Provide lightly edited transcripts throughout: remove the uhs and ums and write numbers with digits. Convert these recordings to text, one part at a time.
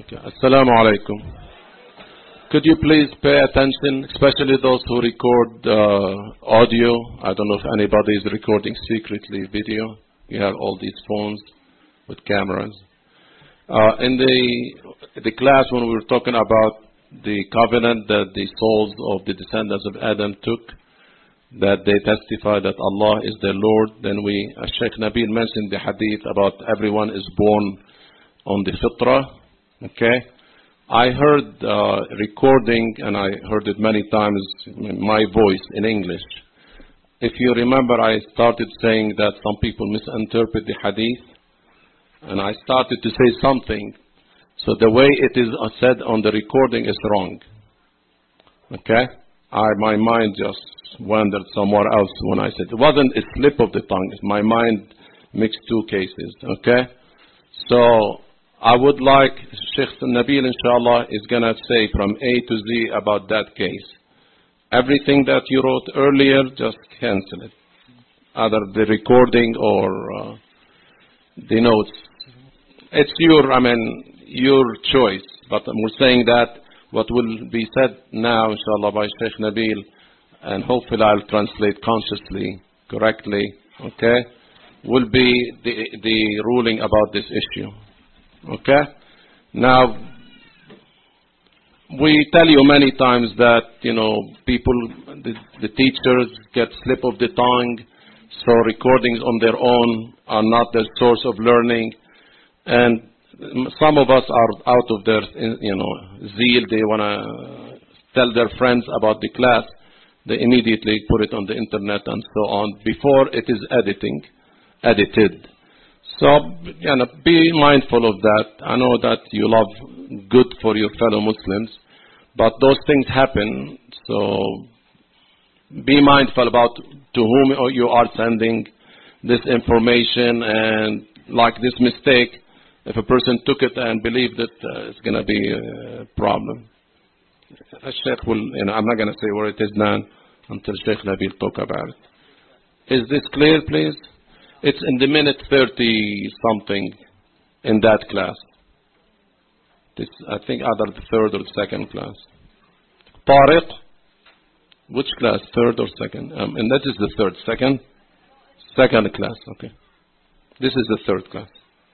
Assalamu alaikum. Could you please pay attention, especially those who record audio? I don't know if anybody is recording secretly video. You have all these phones with cameras. In the class when we were talking about the covenant that the souls of the descendants of Adam took, that they testify that Allah is their Lord, then Sheikh Nabil mentioned the hadith about everyone is born on the fitrah. Okay? I heard recording, and I heard it many times, my voice in English. If you remember, I started saying that some people misinterpret the hadith, and I started to say something. So the way it is said on the recording is wrong. Okay? My mind just wandered somewhere else when I said it. wasn't a slip of the tongue. My mind mixed two cases. Okay? So I would like Sheikh Nabil, inshallah, is going to say from A to Z about that case. Everything that you wrote earlier, just cancel it. Either the recording or the notes. It's your choice. But we're saying that what will be said now, inshallah, by Sheikh Nabil, and hopefully I'll translate consciously, correctly, okay, will be the ruling about this issue. Okay? Now, we tell you many times that, people, the teachers get slip of the tongue, so recordings on their own are not their source of learning. And some of us are out of their, zeal. They want to tell their friends about the class. They immediately put it on the internet and so on before it is edited. So, be mindful of that. I know that you love good for your fellow Muslims, but those things happen. So, be mindful about to whom you are sending this information, and like this mistake, if a person took it and believed it, it's going to be a problem. Sheikh will, I'm not going to say where it is now until Sheikh Nabil talk about it. Is this clear, please? It's in the minute 30 something in that class. This, I think, either the third or second class. Tariq, which class? Third or second? And that is the third. Second class. Okay. This is the third class.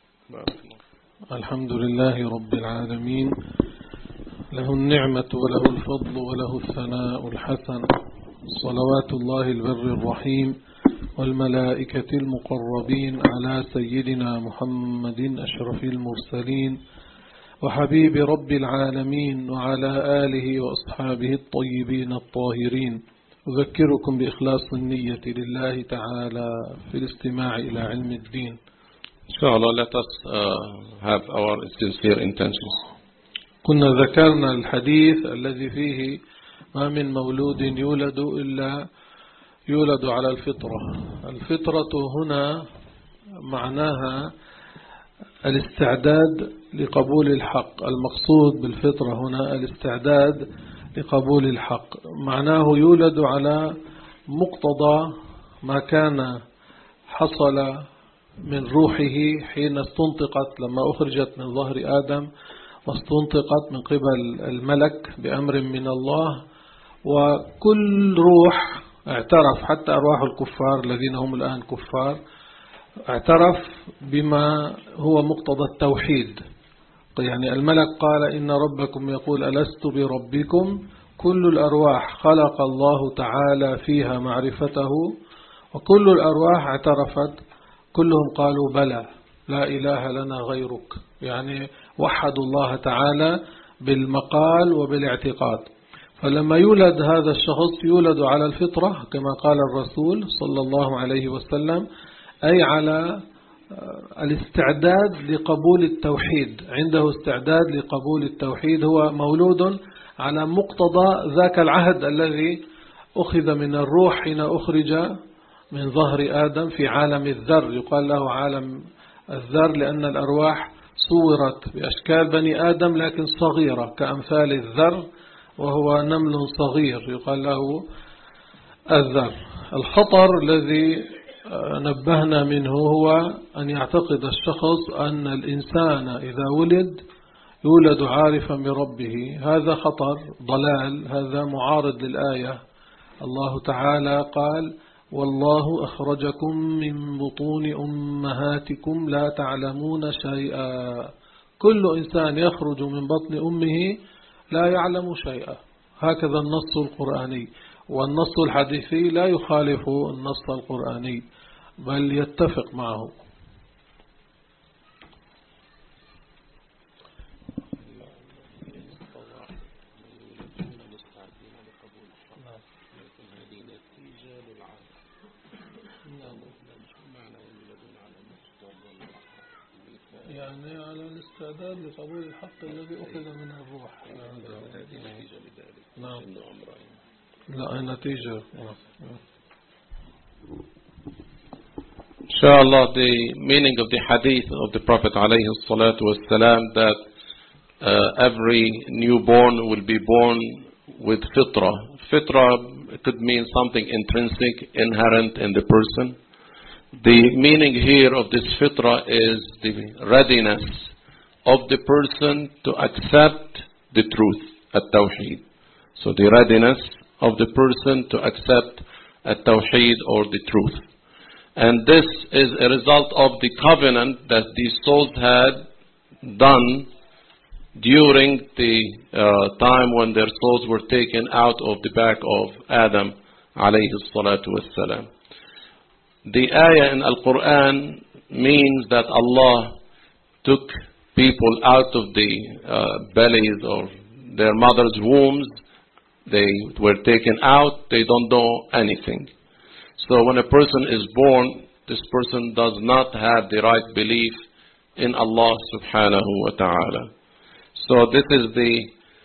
الحمد لله رب العالمين له النعمة وله الفضل وله الثناء الحسن صلوات الله البر الرحيم والملائكة المقربين على سيدنا محمد أشرف المرسلين وحبيب رب العالمين وعلى آله وأصحابه الطيبين الطاهرين. أذكركم بإخلاص النية لله تعالى في الاستماع إلى علم الدين. Inshallah, let us have our sincere intentions. كنا ذكرنا الحديث الذي فيه ما من مولود يولد إلا يولد على الفطرة. الفطرة هنا معناها الاستعداد لقبول الحق. المقصود بالفطرة هنا الاستعداد لقبول الحق. معناه يولد على مقتضى ما كان حصل من روحه حين استنطقت لما أخرجت من ظهر آدم واستنطقت من قبل الملك بأمر من الله. وكل روح اعترف، حتى أرواح الكفار الذين هم الآن كفار، اعترف بما هو مقتضى التوحيد. يعني الملك قال إن ربكم يقول ألست بربكم. كل الأرواح خلق الله تعالى فيها معرفته، وكل الأرواح اعترفت، كلهم قالوا بلى لا إله لنا غيرك. يعني وحدوا الله تعالى بالمقال وبالاعتقاد. فلما يولد هذا الشخص يولد على الفطرة كما قال الرسول صلى الله عليه وسلم، أي على الاستعداد لقبول التوحيد. عنده استعداد لقبول التوحيد، هو مولود على مقتضى ذاك العهد الذي أخذ من الروح حين أخرج من ظهر آدم في عالم الذر. يقال له عالم الذر لأن الأرواح صورت بأشكال بني آدم لكن صغيرة كأمثال الذر، وهو نمل صغير يقال له الذر. الخطر الذي نبهنا منه هو أن يعتقد الشخص أن الإنسان إذا ولد يولد عارفا بربه، هذا خطر ضلال، هذا معارض للآية. الله تعالى قال: والله أخرجكم من بطون أمهاتكم لا تعلمون شيئا. كل إنسان يخرج من بطن أمه لا يعلم شيئا، هكذا النص القرآني. والنص الحديثي لا يخالف النص القرآني بل يتفق معه. يعني على الاستعداد لقبول الحق الذي أخذ من الروح. نعم. لا نتيجة. Inshallah, the meaning of the hadith of the Prophet alayhi salatu wasalam, that every newborn will be born with fitra. Fitra could mean something intrinsic, inherent in the person. The meaning here of this fitra is the readiness of the person to accept the truth, at-tawheed. So the readiness of the person to accept at-tawheed or the truth. And this is a result of the covenant that these souls had done during the time when their souls were taken out of the back of Adam alayhi salatu wassalam. The ayah in Al-Quran means that Allah took people out of the bellies of their mother's wombs. They were taken out. They don't know anything. So when a person is born, this person does not have the right belief in Allah subhanahu wa ta'ala. So this is the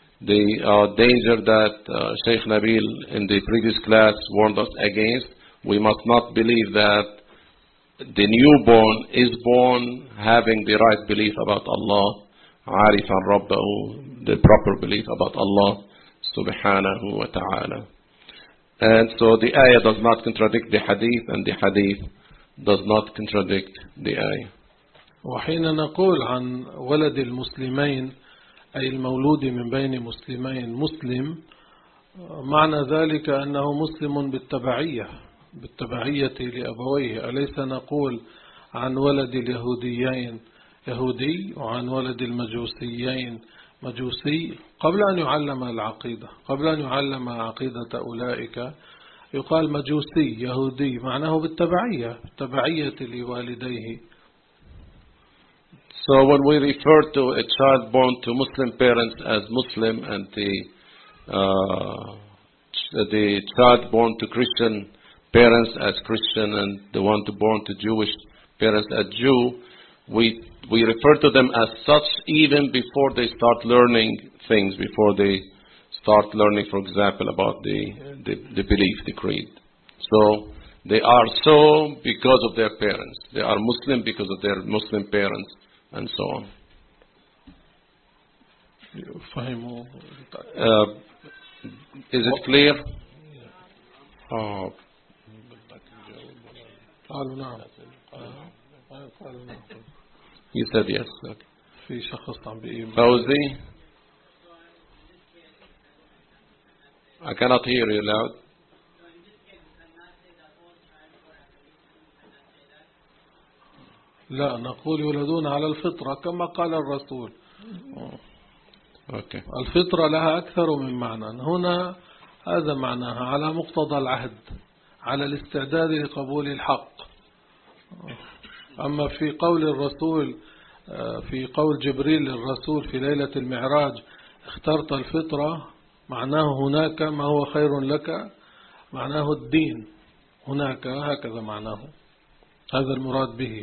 danger that Shaykh Nabil in the previous class warned us against. We must not believe that the newborn is born having the right belief about Allah, arifan rabbahu, the proper belief about Allah subhanahu wa ta'ala. And so the ayah does not contradict the hadith, and the hadith does not contradict the ayah. وحين نقول عن ولد المسلمين أي المولود من بين مسلمين مسلم، معنى ذلك أنه مسلم بالتبعية لأبويه. أليس نقول عن ولد اليهوديين يهودي وعن ولد المجوسيين مجوسي؟ قبل أن يعلم العقيدة، قبل أن يعلم عقيدة أولئك يقال مجوسي يهودي، معناه بالتبعية لوالديه. So when we refer to a child born to Muslim parents as Muslim, and the child born to Christian parents as Christian, and the one born to Jewish parents as Jew, we refer to them as such even before they start learning things, before they start learning, for example, about the belief, the creed. So they are so because of their parents. They are Muslim because of their Muslim parents, and so on. Is it clear? You said yes. Okay. Fawzi? I cannot hear you loud. لا، نقول يولدون على الفطرة كما قال الرسول. Okay. الفطرة لها أكثر من معنى. هنا هذا معناها على مقتضى العهد، على الاستعداد لقبول الحق. أما في قول الرسول، في قول جبريل للرسول في ليلة المعراج اخترت الفطرة، معناه هناك ما هو خير لك، معناه الدين هناك، هكذا معناه، هذا المراد به.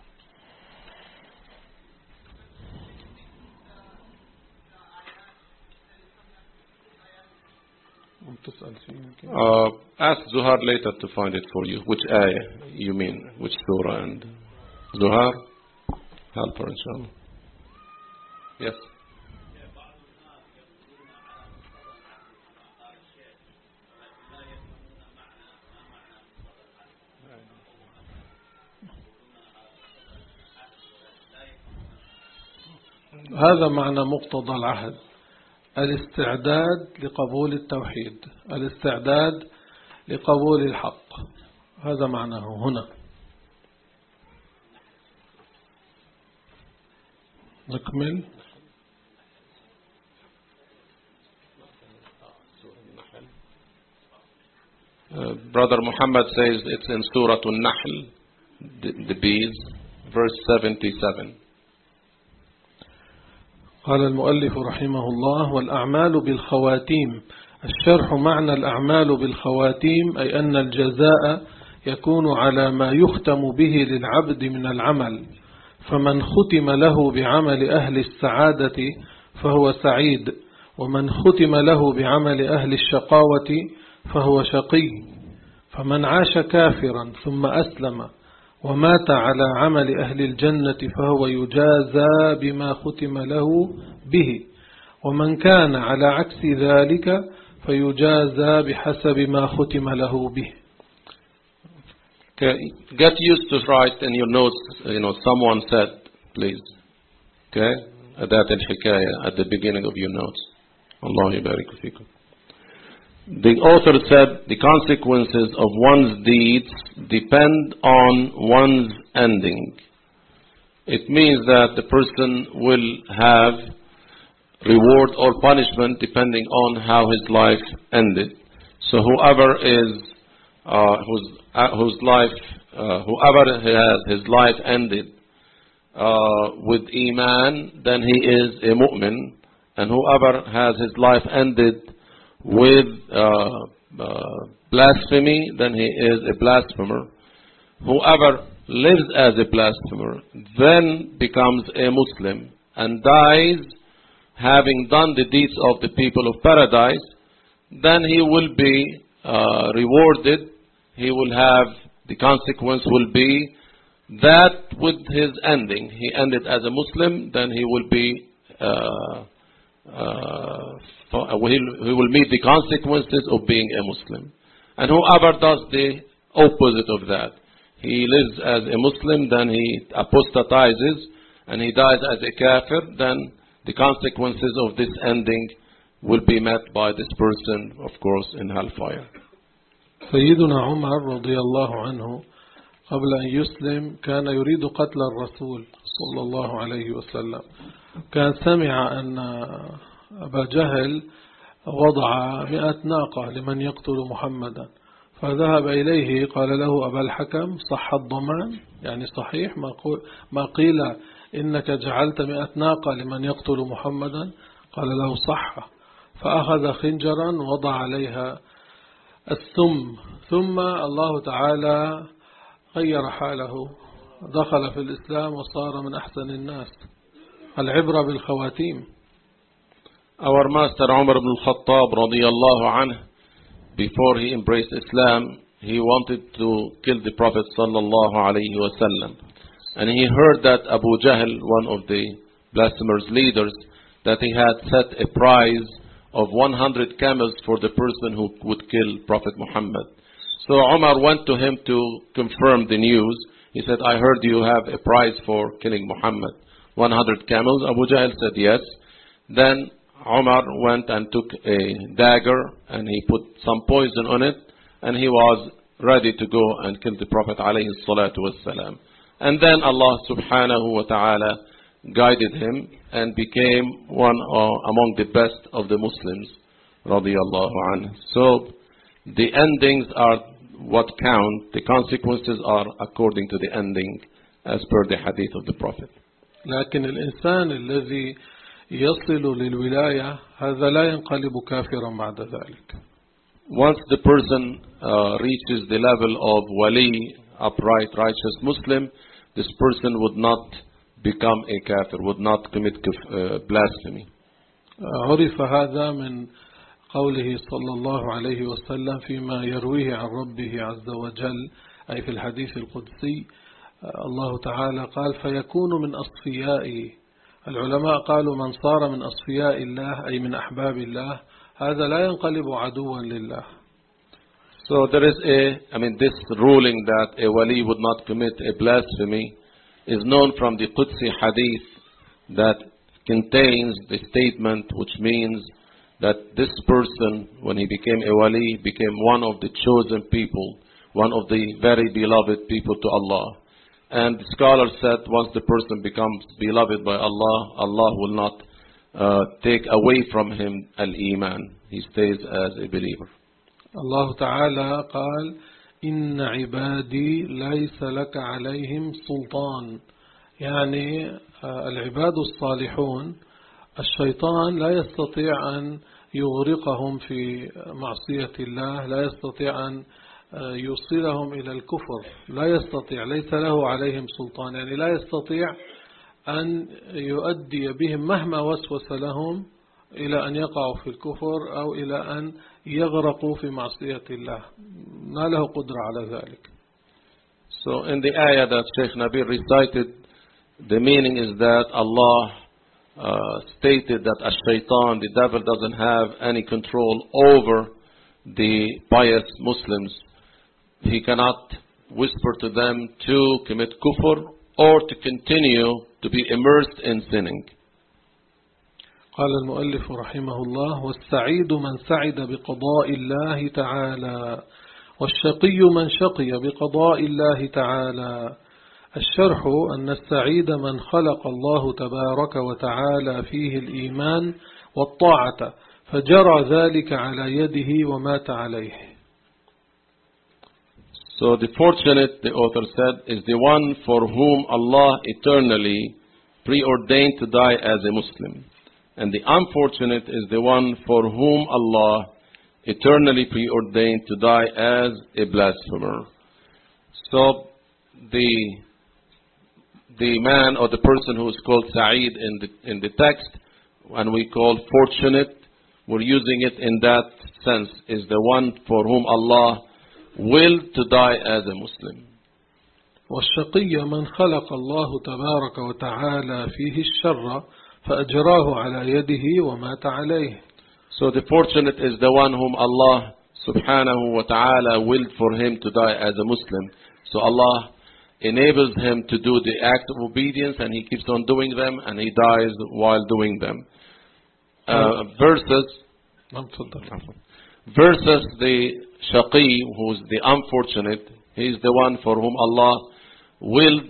Ask Zuhar later to find it for you. Which ayah you mean? Which surah? And Zuhar, help her inshallah. Yes. هذا معنى مقتضى العهد: الاستعداد لقبول التوحيد، الاستعداد لقبول الحق، هذا معناه هنا. نكمل. Brother Muhammad says it's in Surah An-Nahl, the bees, verse 77. قال المؤلف رحمه الله: والأعمال بالخواتيم. الشرح: معنى الأعمال بالخواتيم أي أن الجزاء يكون على ما يختم به للعبد من العمل، فمن ختم له بعمل أهل السعادة فهو سعيد، ومن ختم له بعمل أهل الشقاوة فهو شقي. فمن عاش كافرا ثم أسلم ومات على عمل أهل الجنة فهو يجازى بما ختم له به، ومن كان على عكس ذلك فيجازى بحسب ما ختم له به. Okay, get used to write in your notes, someone said, please. Okay? Adat al-hikaya at the beginning of your notes. Allah yabarik fikum. The author said the consequences of one's deeds depend on one's ending. It means that the person will have reward or punishment depending on how his life ended. So whoever has his life ended with Iman, then he is a mu'min, and whoever has his life ended with blasphemy, then he is a blasphemer. Whoever lives as a blasphemer then becomes a Muslim and dies having done the deeds of the people of paradise, then he will be rewarded. He will have, the consequence will be that with his ending, he ended as a Muslim, then he will be he will meet the consequences of being a Muslim. And whoever does the opposite of that, he lives as a Muslim, then he apostatizes, and he dies as a kafir, then the consequences of this ending will be met by this person, of course, in hellfire. سيدنا عمر رضي الله عنه قبل أن يسلم كان يريد قتل الرسول صلى الله عليه وسلم. كان سمع أن أبا جهل وضع 100 ناقة لمن يقتل محمدا، فذهب إليه قال له: أبا الحكم، صح الضمان؟ يعني صحيح ما قيل إنك جعلت 100 ناقة لمن يقتل محمدا؟ قال له: صح. فأخذ خنجرا وضع عليها السم، ثم الله تعالى غير حاله، دخل في الإسلام وصار من أحسن الناس. العبرة بالخواتيم. Our master Umar ibn al-Khattab radiyallahu anhu, before he embraced Islam, he wanted to kill the Prophet sallallahu alayhi wa sallam. And he heard that Abu Jahl, one of the blasphemers' leaders, that he had set a prize of 100 camels for the person who would kill Prophet Muhammad. So Umar went to him to confirm the news. He said, I heard you have a prize for killing Muhammad. 100 camels. Abu Jahl said yes. Then Umar went and took a dagger and he put some poison on it, and he was ready to go and kill the Prophet alayhi salatu wassalam. And then Allah subhanahu wa ta'ala guided him and became one among the best of the Muslims radiyallahu anhu. So the endings are what count. The consequences are according to the ending as per the hadith of the Prophet. لكن الإنسان الذي يصل للولاية هذا لا ينقلب كافرا بعد ذلك. Once the person reaches the level of wali, upright, righteous Muslim, this person would not become a kafir, would not commit blasphemy. عرف هذا من قوله صلى الله عليه وسلم فيما يرويه عن ربه عز وجل، أي في الحديث القدسي. الله تعالى قال: فيكون من أصفيائه. العلماء قالوا: من صار من أصفياء الله أي من أحباب الله، هذا لا ينقلب عدوا لله. So there is this ruling that a wali would not commit a blasphemy is known from the Qudsi hadith that contains the statement which means that this person, when he became a wali, became one of the chosen people, one of the very beloved people to Allah. And the scholar said once the person becomes beloved by Allah, Allah will not take away from him al-Iman. He stays as a believer. Allah Ta'ala قال إن عبادي ليس لك عليهم سلطان. يعني العباد الصالحون الشيطان لا يستطيع أن يغرقهم في معصية الله، لا يستطيع أن يوصلهم إلى الكفر، لا يستطيع، ليس له عليهم سلطان، يعني لا يستطيع أن يؤدي بهم مهما وسوس لهم إلى أن يقعوا في الكفر أو إلى أن يغرقوا في معصية الله، ما له قدرة على ذلك. So in the ayah that Sheikh Nabil recited, the meaning is that Allah stated that Ash-Shaytan, the devil, doesn't have any control over the pious Muslims. He cannot whisper to them to commit kufr or to continue to be immersed in sinning. قال المؤلف رحمه الله: والسعيد من سعد بقضاء الله تعالى، والشقي من شقي بقضاء الله تعالى. الشرح أن السعيد من خلق الله تبارك وتعالى فيه الإيمان والطاعة فجرى ذلك على يده ومات عليه. So the fortunate, the author said, is the one for whom Allah eternally preordained to die as a Muslim. And the unfortunate is the one for whom Allah eternally preordained to die as a blasphemer. So the man or the person who is called Sa'id in the text, and we call fortunate, we're using it in that sense, is the one for whom Allah willed to die as a Muslim. والشقي من خلق الله تبارك وتعالى فيه الشر فأجراه على يده ومات عليه. So the fortunate is the one whom Allah subhanahu wa ta'ala willed for him to die as a Muslim. So Allah enables him to do the act of obedience, and he keeps on doing them, and he dies while doing them. Versus the shaqi, who's the unfortunate, he is the one for whom Allah willed,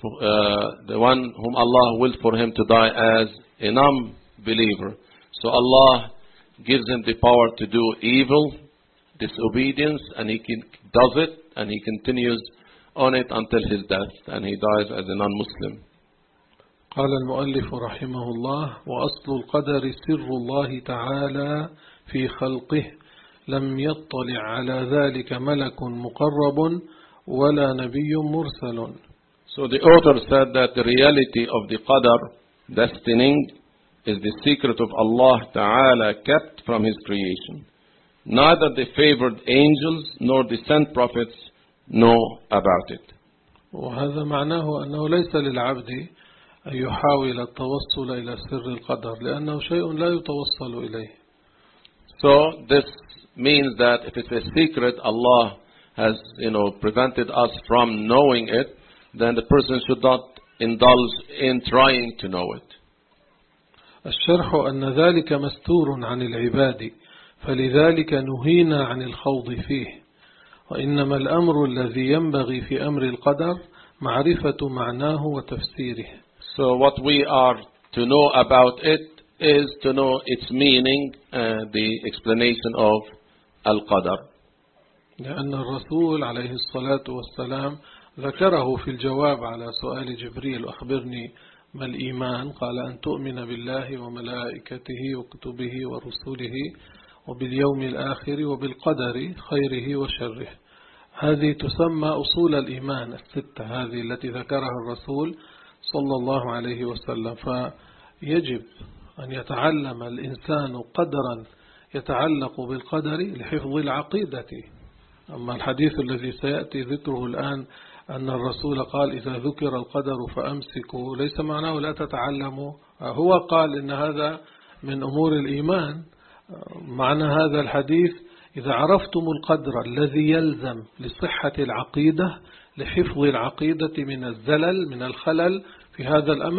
for him to die as a non-believer. So Allah gives him the power to do evil, disobedience, and he does it, and he continues on it until his death, and he dies as a non-Muslim. قال المؤلف رحمه الله: وأصل القدر سر الله تعالى في خلقه لم يطلع على ذلك ملك مقرب ولا نبي مرسل. So the author said that the reality of the qadar, destining, is the secret of Allah Ta'ala kept from His creation. Neither the favored angels nor the sent prophets know about it. وهذا معناه أنه ليس للعبد أن يحاول التوصل إلى سر القدر لأنه شيء لا يتوصل إليه. So this means that if it's a secret, Allah has, prevented us from knowing it, then the person should not indulge in trying to know it. الشرح أن ذلك مستور عن العباد فلذلك نهينا عن الخوض فيه، وإنما الأمر الذي ينبغي في أمر القدر معرفة معناه وتفسيره. So what we are to know about it is to know its meaning and the explanation of al-qadar. لأن الرسول عليه الصلاة والسلام ذكره في الجواب على سؤال جبريل: أخبرني ما الإيمان؟ قال: أن تؤمن بالله وملائكته وكتبه ورسله وباليوم الآخر وبالقدر خيره وشره. هذه تسمى أصول الإيمان الستة، هذه التي ذكرها الرسول صلى الله عليه وسلم. فيجب أن يتعلم الإنسان قدرا يتعلق بالقدر لحفظ العقيدة. أما الحديث الذي سيأتي ذكره الآن أن الرسول قال: إذا ذكر القدر فأمسكوا، ليس معناه لا تتعلموا، هو قال إن هذا من أمور الإيمان. معنى هذا الحديث: إذا عرفتم القدر الذي يلزم لصحة العقيدة، لحفظ العقيدة من الزلل، من الخلل في هذا الأمر،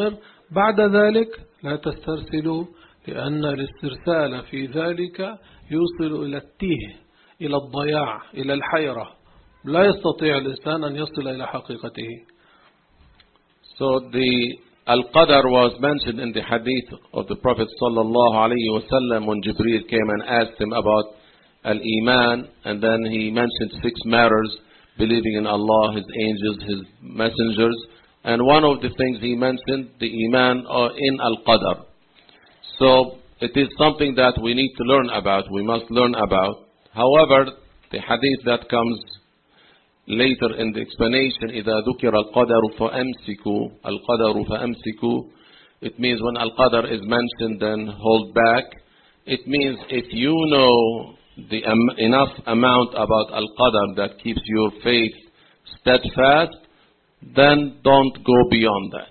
بعد ذلك لا تسترسلوا، لأن الاسترسال في ذلك يوصل إلى التيه، إلى الضياع، إلى الحيرة. لا يستطيع الإنسان أن يصل إلى حقيقته. So the Al-Qadr was mentioned in the hadith of the Prophet sallallahu alayhi wasallam when Jibreel came and asked him about Al-Iman, and then he mentioned 6 matters: believing in Allah, His angels, His messengers, and one of the things he mentioned, the Iman in Al-Qadr. So it is something that we need to learn about, we must learn about. However, the hadith that comes later in the explanation, إِذَا ذُكِرَ الْقَدَرُ فَأَمْسِكُوا الْقَدَرُ فَأَمْسِكُوا, it means when Al-Qadr is mentioned, then hold back. It means if you know the enough amount about Al-Qadr that keeps your faith steadfast, then don't go beyond that.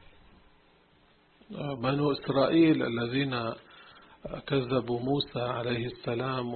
بنو إسرائيل الذين كذبوا موسى عليه السلام،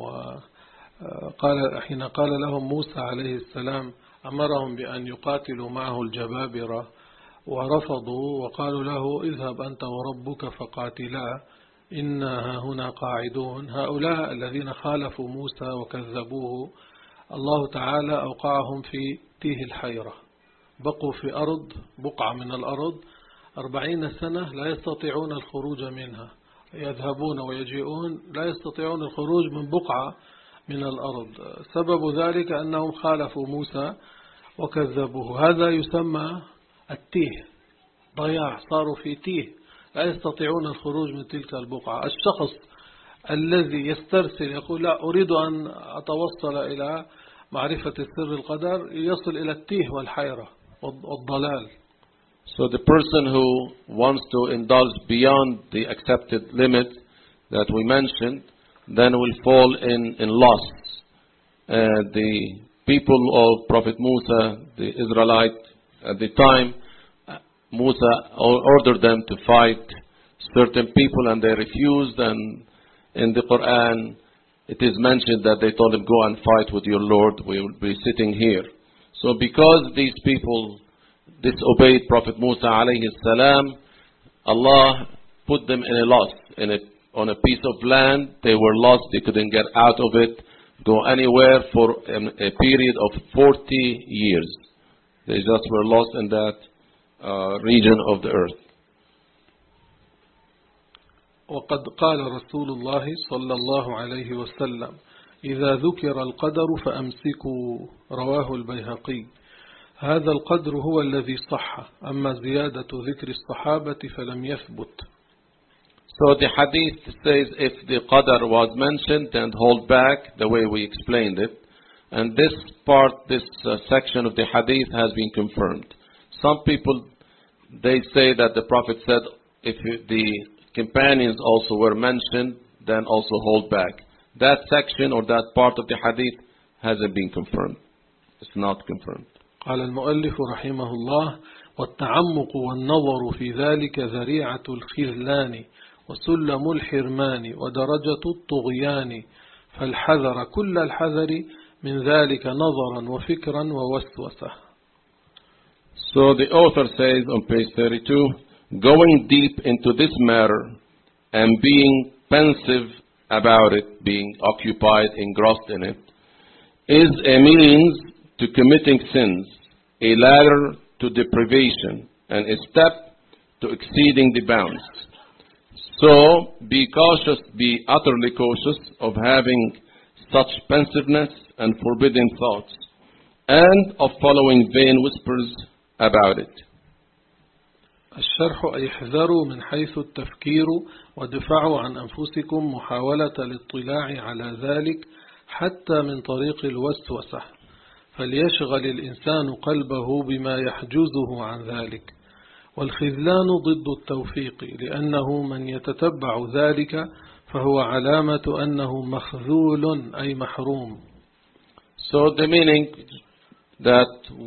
حين قال لهم موسى عليه السلام أمرهم بأن يقاتلوا معه الجبابرة ورفضوا، وقالوا له اذهب أنت وربك فقاتلا إنا هنا قاعدون. هؤلاء الذين خالفوا موسى وكذبوه الله تعالى أوقعهم في تيه الحيرة، بقوا في أرض، بقعة من الأرض 40 سنة لا يستطيعون الخروج منها، يذهبون ويجيئون لا يستطيعون الخروج من بقعة من الأرض. سبب ذلك أنهم خالفوا موسى وكذبوه. هذا يسمى التيه، ضياع، صاروا في تيه، لا يستطيعون الخروج من تلك البقعة. الشخص الذي يسترسل يقول لا أريد أن أتوصل إلى معرفة سر القدر، يصل إلى التيه والحيرة والضلال. So the person who wants to indulge beyond the accepted limit that we mentioned, then will fall in lusts. The people of Prophet Musa, the Israelites at the time, Musa ordered them to fight certain people and they refused, and in the Quran it is mentioned that they told him, go and fight with your Lord, we will be sitting here. So because these people disobeyed Prophet Musa alayhi salam, Allah put them in a loss, on a piece of land. They were lost, they couldn't get out of it, go anywhere for a period of 40 years. They just were lost in that region of the earth. وقد قال رسول الله صلى الله عليه وسلم إذا ذكر القدر فأمسكوا، رواه البيهقي. هذا القدر هو الذي صح، أما زيادة ذكر الصحابة فلم يثبت. So the hadith says if the qadr was mentioned, then hold back, the way we explained it. And this part, this section of the hadith has been confirmed. Some people, they say that the Prophet said if the companions also were mentioned, then also hold back. That section or that part of the hadith hasn't been confirmed. It's not confirmed. قال المؤلف رحمه الله والتعمق والنظر في ذلك ذريعة الخذلان وسلم الحرمان ودرجة الطغيان، فالحذر كل الحذر من ذلك نظرا وفكرا ووسوسة. So the author says on page 32, going deep into this matter and being pensive about it, being occupied, engrossed in it, is a means to committing sins, a ladder to deprivation, and a step to exceeding the bounds. So be cautious, be utterly cautious of having such pensiveness and forbidden thoughts, and of following vain whispers about it. الشرح أي احذروا من حيث التفكير ودفعوا عن أنفسكم محاولة الاطلاع على ذلك حتى من طريق الوسوسة، فليشغل الإنسان قلبه بما يحجزه عن ذلك. والخذلان ضد التوفيق، لأنه من يتتبع ذلك فهو علامة أنه مخذول أي محروم. So the meaning that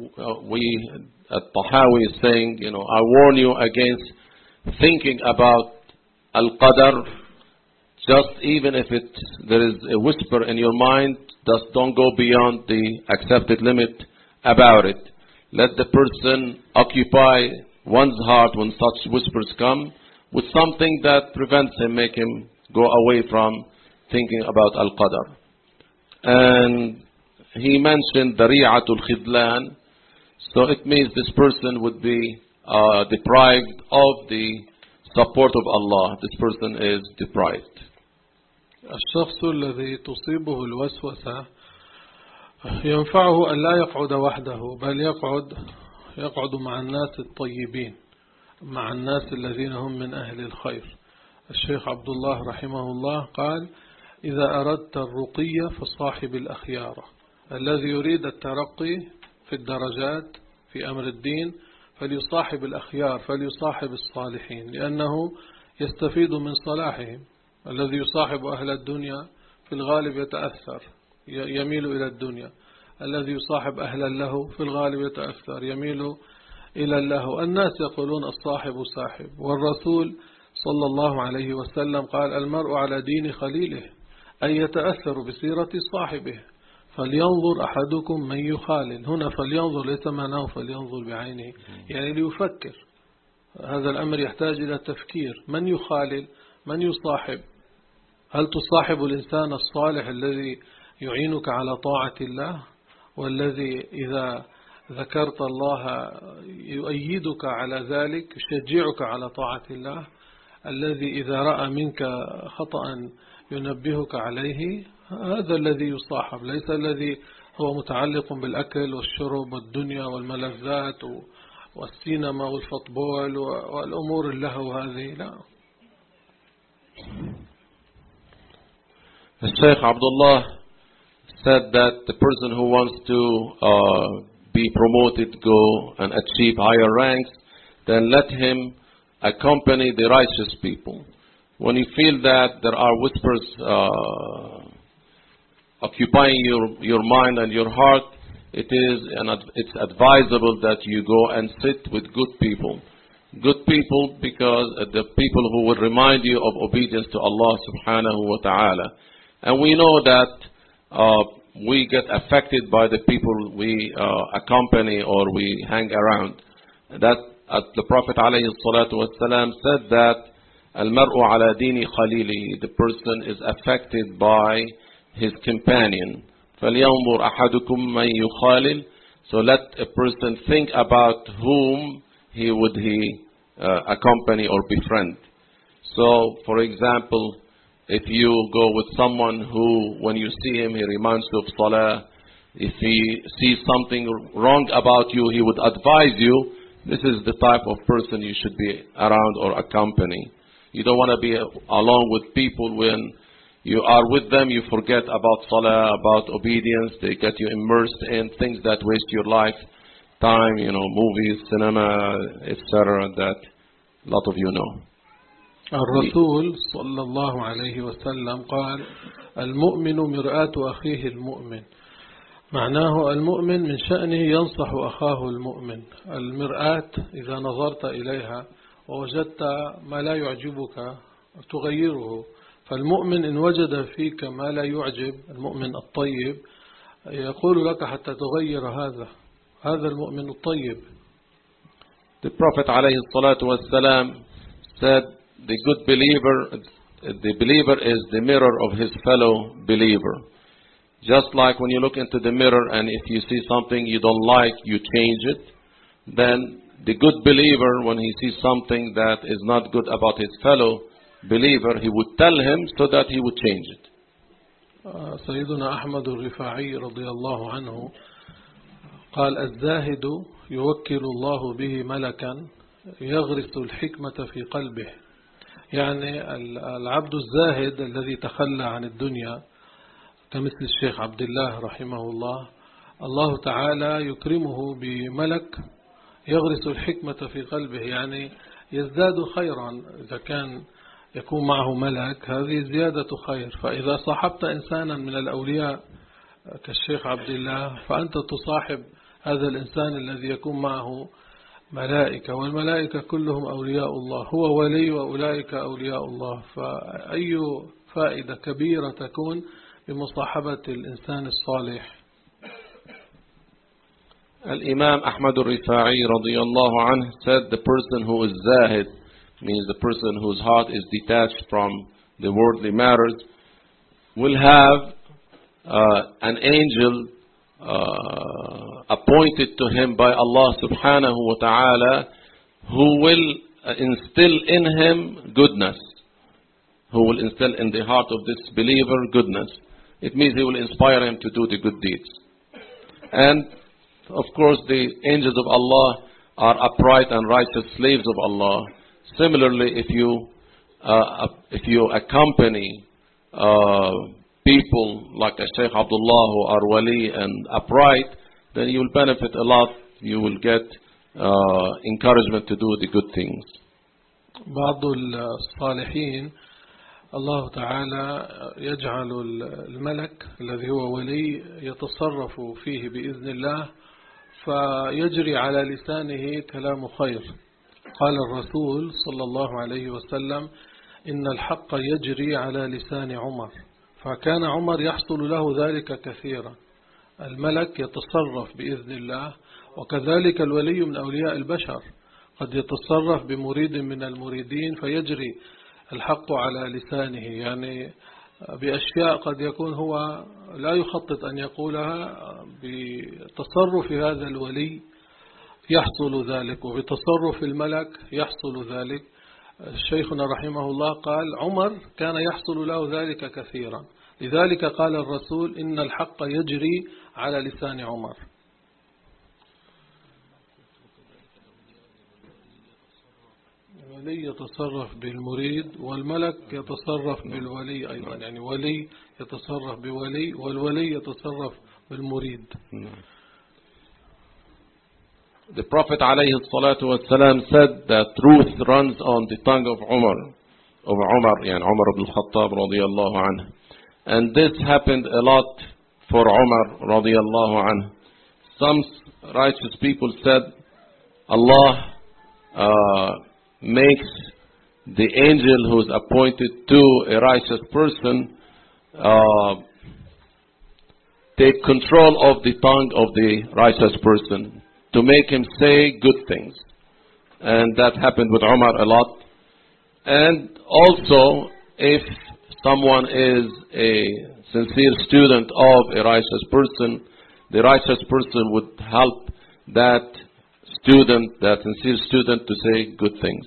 Tahawi is saying, I warn you against thinking about Al-Qadr, just even if there is a whisper in your mind, just don't go beyond the accepted limit about it. Let the person occupy one's heart when such whispers come with something that prevents him, make him go away from thinking about Al-Qadr. And he mentioned Dari'atul Khidlan, so it means this person would be deprived of the support of Allah. This person is deprived. الشخص الذي تصيبه الوسوسة ينفعه أن لا يقعد وحده، بل يقعد مع الناس الطيبين، مع الناس الذين هم من أهل الخير. الشيخ عبد الله رحمه الله قال: إذا أردت الرقية فصاحب الأخيار. الذي يريد الترقي في الدرجات في أمر الدين فليصاحب الأخيار، فليصاحب الصالحين، لأنه يستفيد من صلاحهم. الذي يصاحب أهل الدنيا في الغالب يتأثر، يميل إلى الدنيا. الذي يصاحب أهل اللهو في الغالب يتأثر، يميل إلى اللهو. الناس يقولون الصاحب ساحب، والرسول صلى الله عليه وسلم قال: المرء على دين خليله، أي يتأثر بسيرة صاحبه. فلينظر أحدكم من يخالل. هنا فلينظر ليس معناه فلينظر بعينه، يعني ليفكر. هذا الأمر يحتاج إلى تفكير. من يخالل؟ من يصاحب؟ هل تصاحب الإنسان الصالح الذي يعينك على طاعة الله، والذي إذا ذكرت الله يؤيدك على ذلك، يشجعك على طاعة الله، الذي إذا رأى منك خطأ ينبهك عليه؟ هذا الذي يصاحب، ليس الذي هو متعلق بالأكل والشرب والدنيا والملذات والسينما والفوتبول والأمور اللهو هذه. لا. Sheikh Abdullah said that the person who wants to be promoted, go and achieve higher ranks, then let him accompany the righteous people. When you feel that there are whispers occupying your mind and your heart, it's advisable that you go and sit with good people. Good people, because the people who will remind you of obedience to Allah subhanahu wa ta'ala. And we know that we get affected by the people we accompany or we hang around. That the Prophet alayhi salatu wasalam said that al-mar'u ala dini khalili, the person is affected by his companion. فَلْيَنْظُرْ أَحَدُكُمْ مَنْ يُخَالِلْ. So let a person think about whom he would accompany or befriend. So, for example, if you go with someone who, when you see him, he reminds you of Salah, if he sees something wrong about you, he would advise you. This is the type of person you should be around or accompany. You don't want to be along with people when you are with them, you forget about Salah, about obedience. They get you immersed in things that waste your life, time, movies, cinema, etc. that a lot of you know. الرسول صلى الله عليه وسلم قال: المؤمن مرآة أخيه المؤمن. معناه المؤمن من شأنه ينصح أخاه المؤمن. المرآة إذا نظرت إليها ووجدت ما لا يعجبك تغيره. فالمؤمن إن وجد فيك ما لا يعجب، المؤمن الطيب، يقول لك حتى تغير هذا المؤمن الطيب. The Prophet عليه الصلاة والسلام said, the good believer is the mirror of his fellow believer. Just like when you look into the mirror and if you see something you don't like, you change it. Then the good believer, when he sees something that is not good about his fellow believer, he would tell him so that he would change it. سيدنا أحمد الرفاعي رضي الله عنه قال: الزاهد يوكل الله به ملكا يغرس الحكمة في قلبه. يعني العبد الزاهد الذي تخلى عن الدنيا كمثل الشيخ عبد الله رحمه الله، الله تعالى يكرمه بملك يغرس الحكمة في قلبه، يعني يزداد خيرا. إذا كان يكون معه ملك هذه زيادة خير. فإذا صاحبت إنسانا من الأولياء كالشيخ عبد الله فأنت تصاحب هذا الإنسان الذي يكون معه ملائكة، والملائكة كلهم أولياء الله، هو ولي وأولئك أولياء الله. فأي فائدة كبيرة تكون بمصاحبة الإنسان الصالح. Al-Imam Ahmad al-Rifa'i radiyallahu anhu said the person who is zahid, means the person whose heart is detached from the worldly matters, will have an angel appointed to him by Allah subhanahu wa ta'ala, who will instill in him goodness, who will instill in the heart of this believer goodness. It means he will inspire him to do the good deeds. And of course the angels of Allah are upright and righteous slaves of Allah. Similarly, if you accompany people like Shaykh Abdullah who are wali and upright, then you will benefit a lot. You will get encouragement to do the good things. بعض الصالحين الله تعالى يجعل الملك الذي هو ولي يتصرف فيه بإذن الله، فيجري على لسانه كلام خير. قال الرسول صلى الله عليه وسلم: إن الحق يجري على لسان عمر. فكان عمر يحصل له ذلك كثيرا. الملك يتصرف بإذن الله، وكذلك الولي من أولياء البشر قد يتصرف بمريد من المريدين فيجري الحق على لسانه، يعني بأشياء قد يكون هو لا يخطط أن يقولها، بتصرف هذا الولي يحصل ذلك، وبتصرف الملك يحصل ذلك. شيخنا رحمه الله قال عمر كان يحصل له ذلك كثيرا، لذلك قال الرسول: إن الحق يجري على لسان عمر. الولي يتصرف بالمريد، والملك يتصرف بالولي أيضا، يعني ولي يتصرف بولي، والولي يتصرف بالمريد. The Prophet alayhi salatu wasalam said that truth runs on the tongue of Umar, yani Umar ibn al-Khattab radiyallahu anhu. And this happened a lot for Umar radiyallahu anhu. Some righteous people said Allah makes the angel who is appointed to a righteous person take control of the tongue of the righteous person to make him say good things. And that happened with Umar a lot. And also, if someone is a sincere student of a righteous person, the righteous person would help that student, that sincere student, to say good things.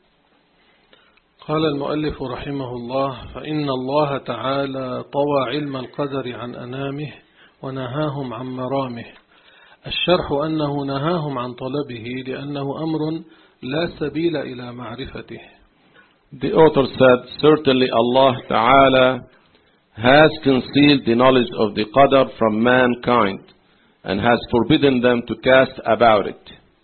قال المؤلف رحمه الله: فإن الله تعالى طوى علم القدر عن أنامه ونهاهم عن مرامه. الشرح أنه نهاهم عن طلبه لأنه أمر لا سبيل إلى معرفته. The author said, certainly Allah Ta'ala has concealed the knowledge of the qadar from mankind and has forbidden them to cast about it.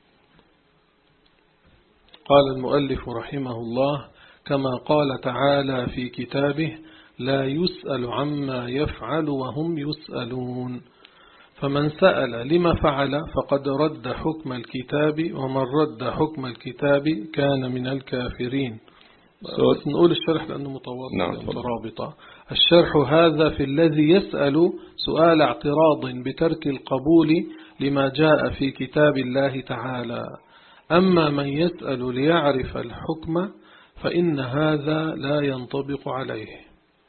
قال المؤلف رحمه الله: كما قال تعالى في كتابه: لا يسأل عما يفعل وهم يسألون. فمن سأل لما فعل فقد رد حكم الكتاب، ومن رد حكم الكتاب كان من الكافرين. بس نقول الشرح لأنه مترابطة. الشرح هذا في الذي يسأل سؤال اعتراض بترك القبول لما جاء في كتاب الله تعالى. أما من يسأل ليعرف الحكم فإن هذا لا ينطبق عليه.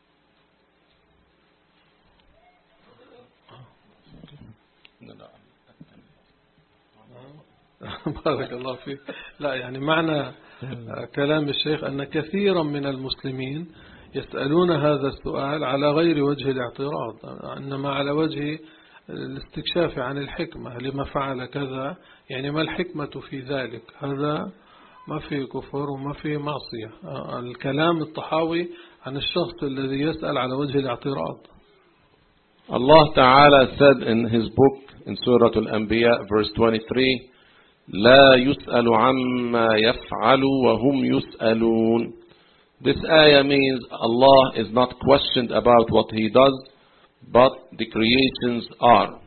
بارك الله فيك. لا، يعني معنى كلام الشيخ أن كثيرا من المسلمين يسألون هذا السؤال على غير وجه الاعتراض، إنما على وجه الاستكشاف عن الحكمة، لما فعل كذا، يعني ما الحكمة في ذلك. هذا ما في كفر وما في معصية. الكلام الطحاوي عن الشخص الذي يسأل على وجه الاعتراض. Allah Ta'ala said in his book in Surah Al-Anbiya verse 23, لا يسأل عما يفعل وهم يسألون. This ayah means Allah is not questioned about what He does, but the creations are.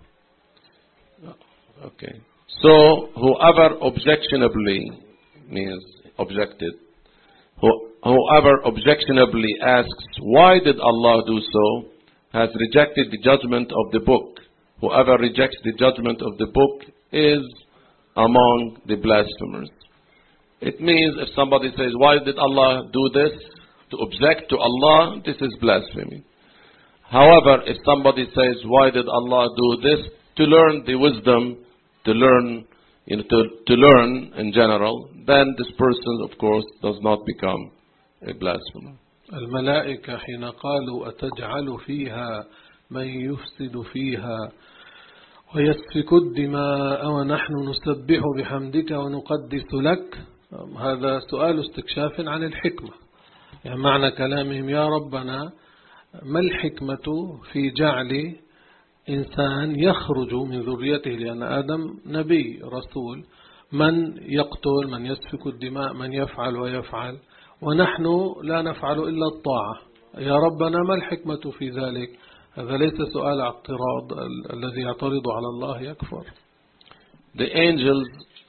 Okay. So whoever objectionably means objected. Whoever objectionably asks, why did Allah do so, has rejected the judgment of the book. Whoever rejects the judgment of the book is among the blasphemers. It means if somebody says, why did Allah do this? To object to Allah, this is blasphemy. However, if somebody says, why did Allah do this? To learn the wisdom, to learn in general, then this person, of course, does not become a blasphemer. الملائكة حين قالوا أتجعل فيها من يفسد فيها ويسفك الدماء ونحن نسبح بحمدك ونقدس لك، هذا سؤال استكشاف عن الحكمة. يعني معنى كلامهم يا ربنا ما الحكمة في جعل إنسان يخرج من ذريته، لأن آدم نبي رسول، من يقتل، من يسفك الدماء، من يفعل ويفعل، ونحن لا نفعل إلا الطاعة. يا ربنا ما الحكمة في ذلك؟ هذا ليس سؤال اعتراض، الذي يعترض على الله يكفر. The angels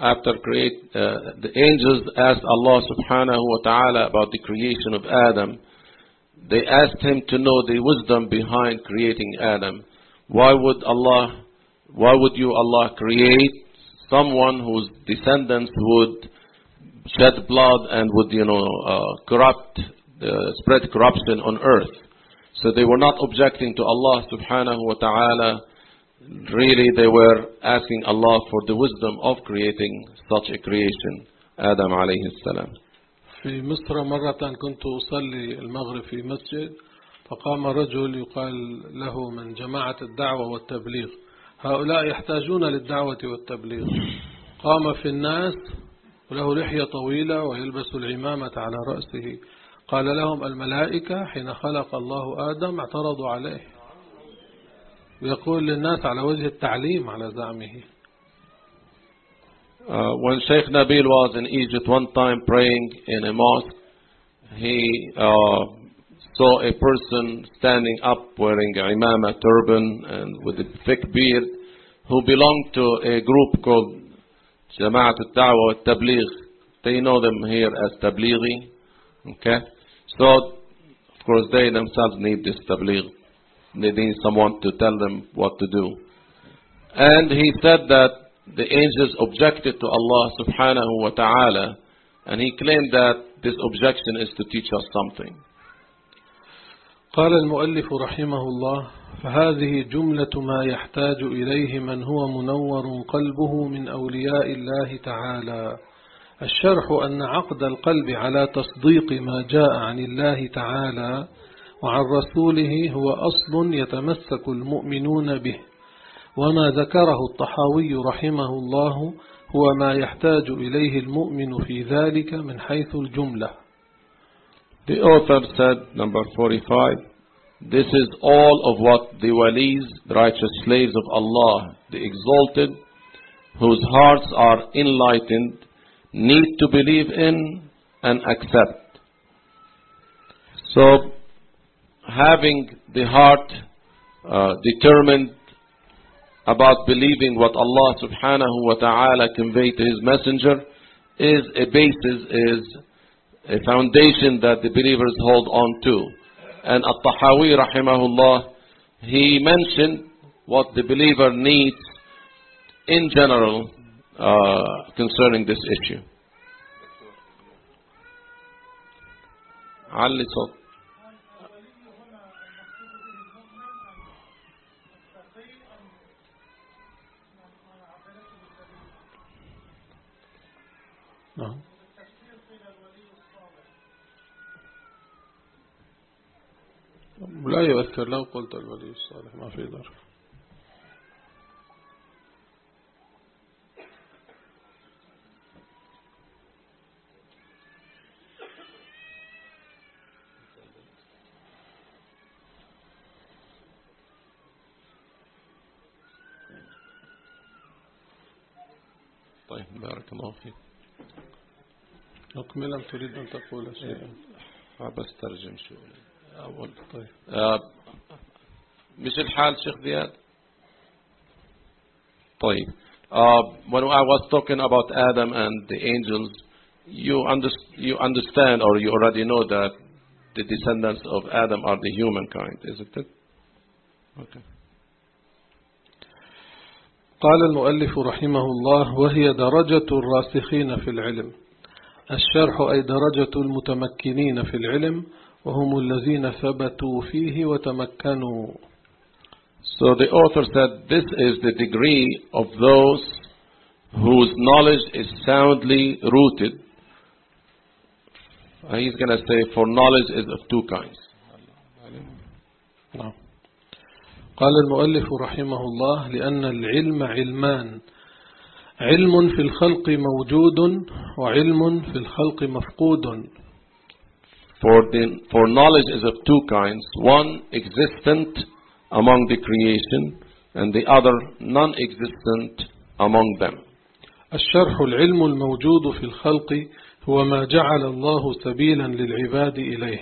asked Allah subhanahu wa ta'ala about the creation of Adam. They asked him to know the wisdom behind creating Adam. Why would you, Allah, create someone whose descendants would shed blood and would, spread corruption on earth? So they were not objecting to Allah subhanahu wa ta'ala. Really, they were asking Allah for the wisdom of creating such a creation, Adam alayhi salam. في مصر مرة كنت أصلي المغرب في مسجد، فقام رجل يقال له من جماعة الدعوة والتبليغ، هؤلاء يحتاجون للدعوة والتبليغ. قام في الناس وله لحية طويلة ويلبس العمامة على رأسه، قال لهم الملائكة حين خلق الله آدم اعترضوا عليه، ويقول للناس على وجه التعليم على زعمه. When Sheikh Nabil was in Egypt one time praying in a mosque, he saw a person standing up wearing a imama, turban, and with a thick beard, who belonged to a group called Jama'at al-Da'wah wa-Tabligh. They know them here as Tablighi. Okay? So, of course, they themselves need this Tabligh. They need someone to tell them what to do. And he said that the angels objected to Allah subhanahu wa ta'ala, and he claimed that this objection is to teach us something. قال المؤلف رحمه الله: فهذه جملة ما يحتاج إليه من هو منور قلبه من أولياء الله تعالى. الشرح أن عقد القلب على تصديق ما جاء عن الله تعالى وعن رسوله هو أصل يتمسك المؤمنون به، وما ذكره الطحاوي رحمه الله هو ما يحتاج إليه المؤمن في ذلك من حيث الجملة. The author said, number 45, this is all of what the walis, the righteous slaves of Allah, the exalted, whose hearts are enlightened, need to believe in and accept. So, having the heart determined about believing what Allah subhanahu wa ta'ala conveyed to His Messenger is a basis, is a foundation that the believers hold on to. And At-Tahawi rahimahullah, he mentioned what the believer needs in general concerning this issue. علي صوت. لا يؤثر لو قلت الولي الصالح، ما في ضرر. طيب بارك الله فيك. أكمل أم تريد أن تقول شيئا؟ بس ترجم شوي أول. طيب. مش الحال شيخ زياد؟ طيب. When I was talking about Adam and the angels, you understand, or you already know that the descendants of Adam are the humankind, isn't it? Okay. قال المؤلف رحمه الله: وهي درجة الراسخين في العلم. الشرح أي درجة المتمكنين في العلم، وهم الذين ثبتوا فيه وتمكنوا. So the author said this is the degree of those whose knowledge is soundly rooted. He's going to say for knowledge is of two kinds. نعم. قال المؤلف رحمه الله: لأن العلم علمان، علم في الخلق موجود وعلم في الخلق مفقود. For knowledge is of two kinds, one existent among the creation and the other non-existent among them. الشرح: العلم الموجود في الخلق هو ما جعل الله سبيلا للعباد إليه.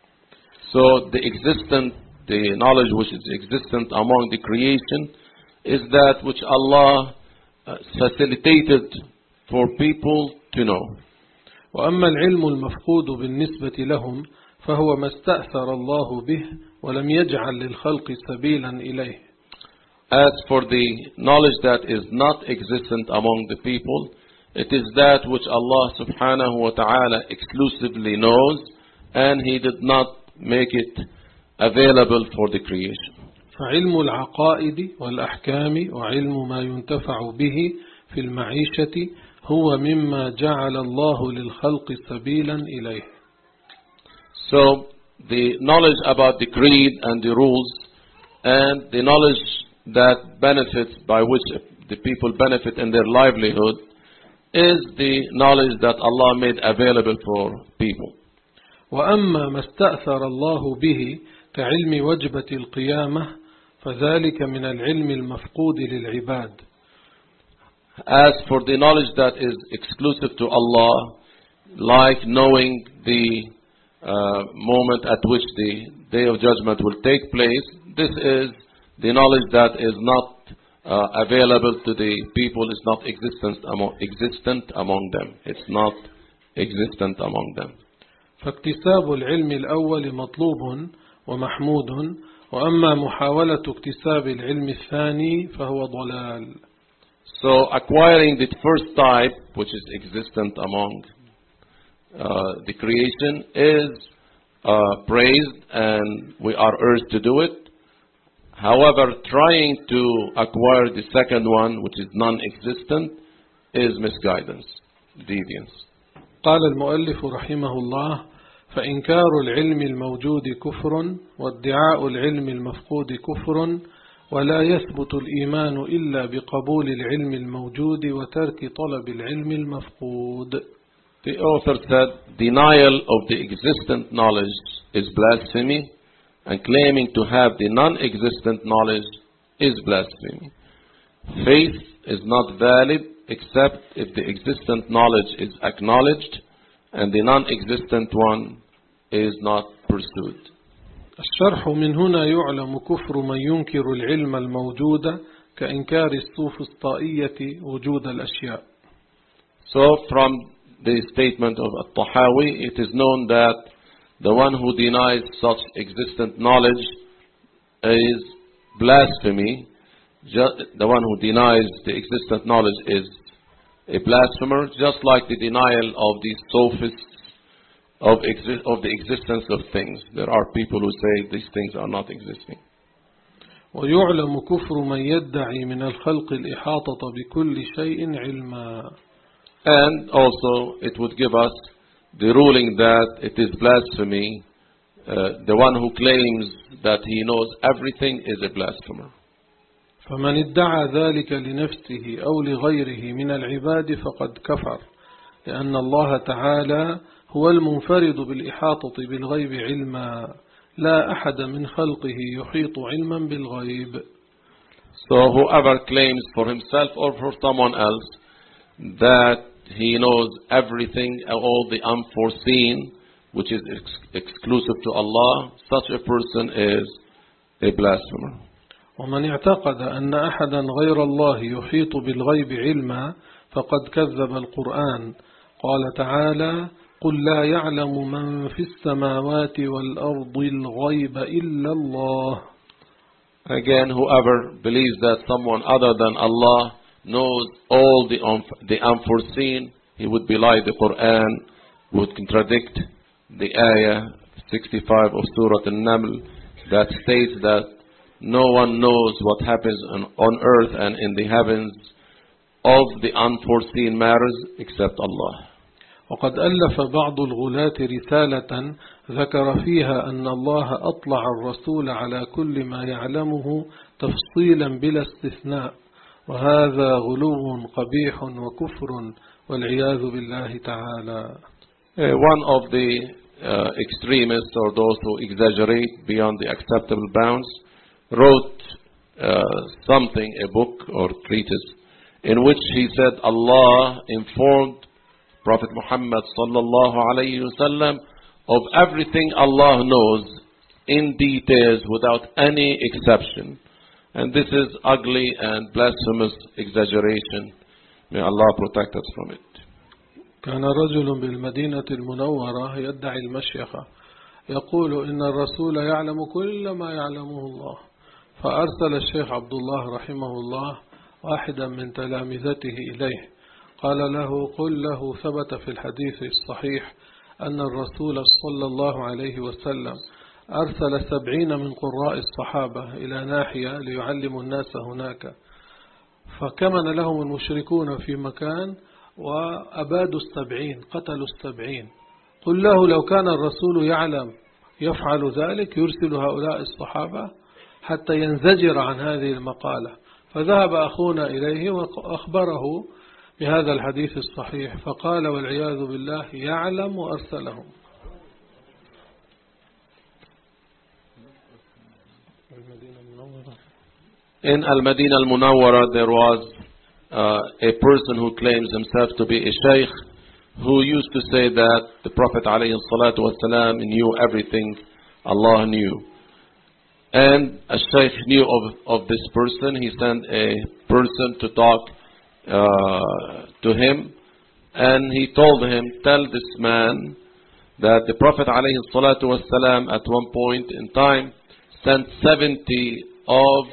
So the knowledge which is existent among the creation is that which Allah facilitated for people to know. وأما العلم المفقود بالنسبة لهم فهو ما استأثر الله به ولم يجعل للخلق سبيلا إليه. As for the knowledge that is not existent among the people, it is that which Allah subhanahu wa ta'ala exclusively knows, and He did not make it available for the creation. فعلم العقائد والأحكام وعلم ما ينتفع به في المعيشة هو مما جعل الله للخلق سبيلا إليه. So the knowledge about the creed and the rules and the knowledge that benefits by which the people benefit in their livelihood is the knowledge that Allah made available for people. وأما ما استأثر الله به كعلم وجبة القيامة فذلك من العلم المفقود للعباد. As for the knowledge that is exclusive to Allah, like knowing the moment at which the Day of Judgment will take place, this is the knowledge that is not available to the people, is not existent among them. It's not existent among them. فاكتساب العلم الأول مطلوب ومحمود، وأما محاولة اكتساب العلم الثاني فهو ضلال. So acquiring the first type, which is existent among the creation, is praised and we are urged to do it. However, trying to acquire the second one, which is non-existent, is misguidance, deviance. قال المؤلف رحمه الله: فإنكار العلم الموجود كفر، وادعاء العلم المفقود كفر، ولا يثبت الإيمان إلا بقبول العلم الموجود وترك طلب العلم المفقود. The author said, denial of the existent knowledge is blasphemy, and claiming to have the non-existent knowledge is blasphemy. Faith is not valid except if the existent knowledge is acknowledged and the non-existent one is not pursued. الشرح: من هنا يعلم كفر من ينكر العلم الموجود كإنكار السوفسطائية وجود الأشياء. So from the statement of At-Tahawi, it is known that the one who denies such existent knowledge is blasphemy. The one who denies the existent knowledge is a blasphemer, just like the denial of the sophists of the existence of things. There are people who say these things are not existing. ويعلم كفر من يدعي من الخلق الإحاطة بكل شيء علما. And also it would give us the ruling that it is blasphemy. The one who claims that he knows everything is a blasphemer. فمن ادعى ذلك لنفسه أو لغيره من العباد فقد كفر، لأن الله تعالى هو المنفرد بالإحاطة بالغيب علما، لا أحد من خلقه يحيط علما بالغيب. So whoever claims for himself or for someone else that he knows everything, all the unforeseen, which is exclusive to Allah, such a person is a blasphemer. ومن اعتقد أن أحدا غير الله يحيط بالغيب علما فقد كذب القرآن. قال تعالى: قل لا يعلم من في السماوات والأرض الغيب إلا الله. Again, whoever believes that someone other than Allah knows all the unforeseen, he would belie the Quran, would contradict the ayah 65 of Surah An-Naml that states that no one knows what happens on earth and in the heavens of the unforeseen matters except Allah. وقد ألف بعض الغلاة رسالة ذكر فيها أن الله أطلع الرسول على كل ما يعلمه تفصيلا بلا استثناء، وهذا غلو قبيح وكفر والعياذ بالله تعالى. One of the extremists, or those who exaggerate beyond the acceptable bounds, wrote a book or treatise, in which he said Allah informed Prophet Muhammad sallallahu alayhi wasallam of everything Allah knows in details without any exception. And this is ugly and blasphemous exaggeration. May Allah protect us from it. كان رجل بالمدينة المنورة يدعي المشيخة، يقول إن الرسول يعلم كل ما يعلمه الله، فأرسل الشيخ عبد الله رحمه الله واحدا من تلامذته إليه، قال له: قل له ثبت في الحديث الصحيح أن الرسول صلى الله عليه وسلم أرسل 70 من قراء الصحابة إلى ناحية ليعلموا الناس هناك، فكمن لهم المشركون في مكان وأبادوا 70، قتلوا 70. قل له لو كان الرسول يعلم يفعل ذلك يرسل هؤلاء الصحابة حتى ينزجر عن هذه المقالة. فذهب أخونا إليه وأخبره بهذا الحديث الصحيح، فقال والعياذ بالله يعلم وأرسلهم. In Al-Madinah Al-Munawwara there was a person who claims himself to be a sheikh, who used to say that the Prophet ﷺ knew everything Allah knew. And a sheikh knew of this person. He sent a person to talk to him, and he told him, tell this man that the Prophet ﷺ at one point in time sent 70 of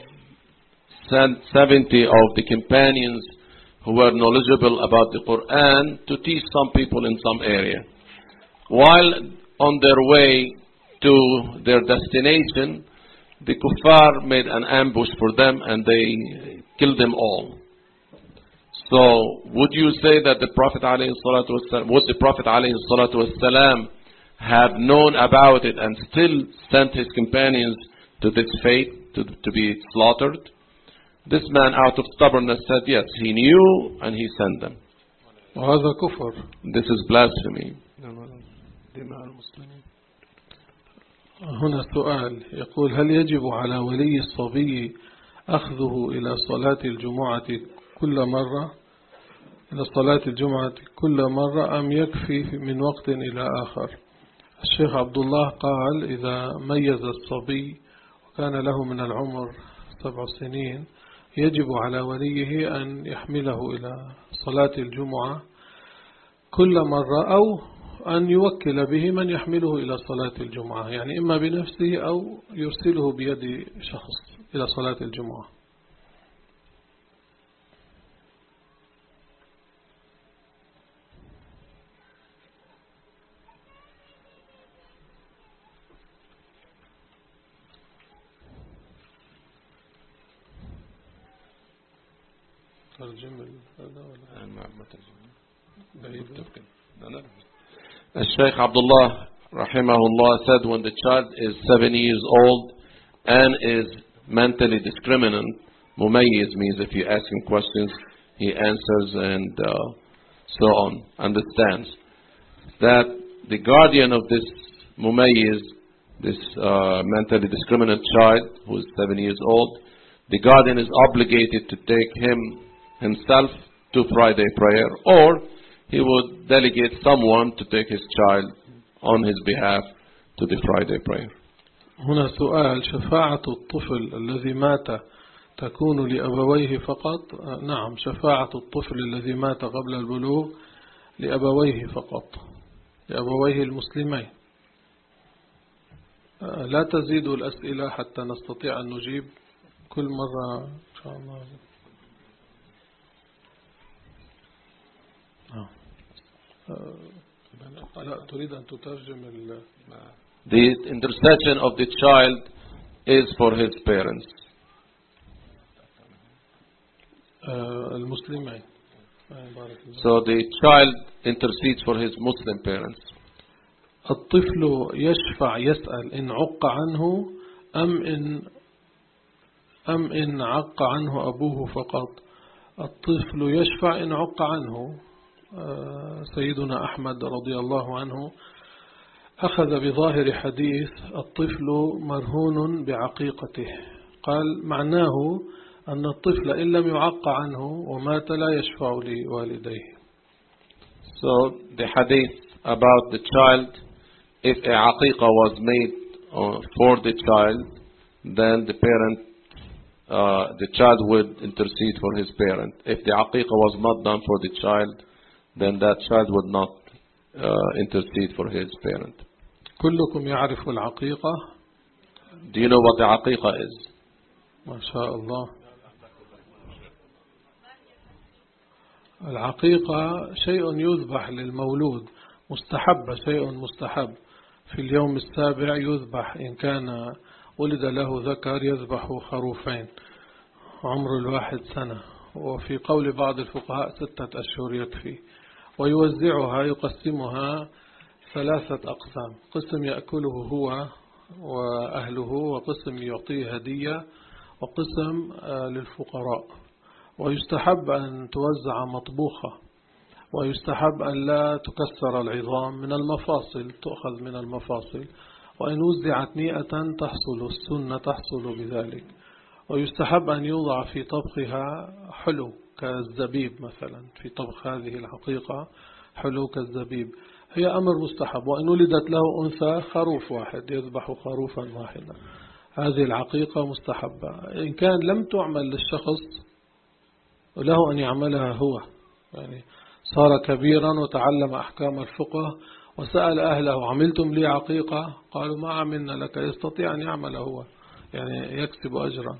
the companions who were knowledgeable about the Quran to teach some people in some area. While on their way to their destination, the kuffar made an ambush for them and they killed them all. So would you say that the Prophet ﷺ have known about it and still sent his companions to this fate, to be slaughtered? This man, out of stubbornness, said yes, he knew and he sent them. وهذا كفر. This is blasphemy. هنا سؤال يقول: هل يجب على ولي الصبي أخذه إلى صلاة الجمعة كل مرة أم يكفي من وقت إلى آخر؟ الشيخ عبد الله قال: إذا ميز الصبي وكان له من العمر 7 سنين يجب على وليه أن يحمله إلى صلاة الجمعة كل مرة، أو أن يوكل به من يحمله إلى صلاة الجمعة، يعني إما بنفسه أو يرسله بيد شخص إلى صلاة الجمعة. Sheikh Abdullah rahimahullah said when the child is 7 years old and is mentally discriminant, mumayyiz means if you ask him questions, he answers and so on, understands, that the guardian of this mumayyiz, this mentally discriminant child who is 7 years old, the guardian is obligated to take himself to Friday prayer, or he would delegate someone to take his child on his behalf to the Friday prayer. هنا سؤال: شفاعة الطفل الذي مات تكون لأبويه فقط؟ نعم، شفاعة الطفل الذي مات قبل البلوغ لأبويه فقط، لأبويه المسلمين. لا تزيد الأسئلة حتى نستطيع أن نجيب كل مرة إن شاء الله. لا تريد أن تترجم The intercession of the child is for his parents. المسلمين. So the child intercedes for his Muslim parents. الطفل يشفع يسأل إن عق عنه أم إن عق عنه أبوه فقط. الطفل يشفع إن عق عنه. سيدنا أحمد رضي الله عنه أخذ بظاهر حديث الطفل مرهون بعقيقته، قال معناه أن الطفل إن لم يعق عنه ومات لا يشفع لوالديه. So the hadith about the child, if a aqiqah was made for the child, then the child would intercede for his parent. If the aqiqah was not done for the child, then that child would not intercede for his parent. كلكم يعرف العقيقة. Do you know what the aqiqah is? ما شاء الله. العقيقة شيء يذبح للمولود، مستحب، شيء مستحب. في اليوم السابع يذبح، إن كان ولد له ذكر يذبح خروفين عمر الواحد سنة، وفي قول بعض الفقهاء 6 أشهر يكفي. ويوزعها، يقسمها 3 أقسام، قسم يأكله هو وأهله، وقسم يعطيه هدية، وقسم للفقراء. ويستحب أن توزع مطبوخة، ويستحب أن لا تكسر العظام من المفاصل، تؤخذ من المفاصل، وإن وزعت 100 تحصل السنة، تحصل بذلك. ويستحب أن يوضع في طبخها حلو كالزبيب مثلا، في طبخ هذه الحقيقة حلو كالزبيب، هي أمر مستحب. وإن ولدت له أنثى خروف واحد، يذبح خروفا واحدا، هذه العقيقة مستحبة. إن كان لم تعمل للشخص له أن يعملها هو، يعني صار كبيرا وتعلم أحكام الفقه وسأل أهله عملتم لي عقيقة؟ قالوا ما عملنا لك. يستطيع أن يعمل هو، يعني يكسب أجرا.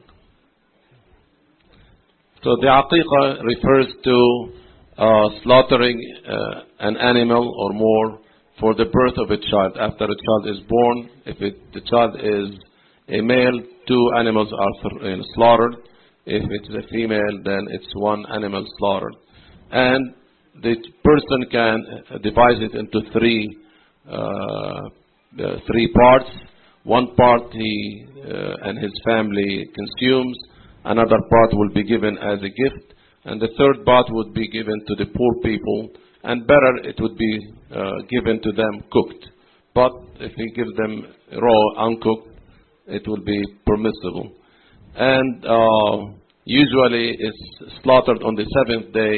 So the aqiqah refers to slaughtering an animal or more for the birth of a child. After a child is born, if the child is a male, 2 animals are slaughtered. If it's a female, then it's 1 animal slaughtered. And the person can divide it into 3 parts. 1 part he and his family consumes. Another part will be given as a gift. And the 3rd part would be given to the poor people. And better, it would be given to them cooked. But if he gives them raw, uncooked, it will be permissible. And usually it's slaughtered on the 7th day,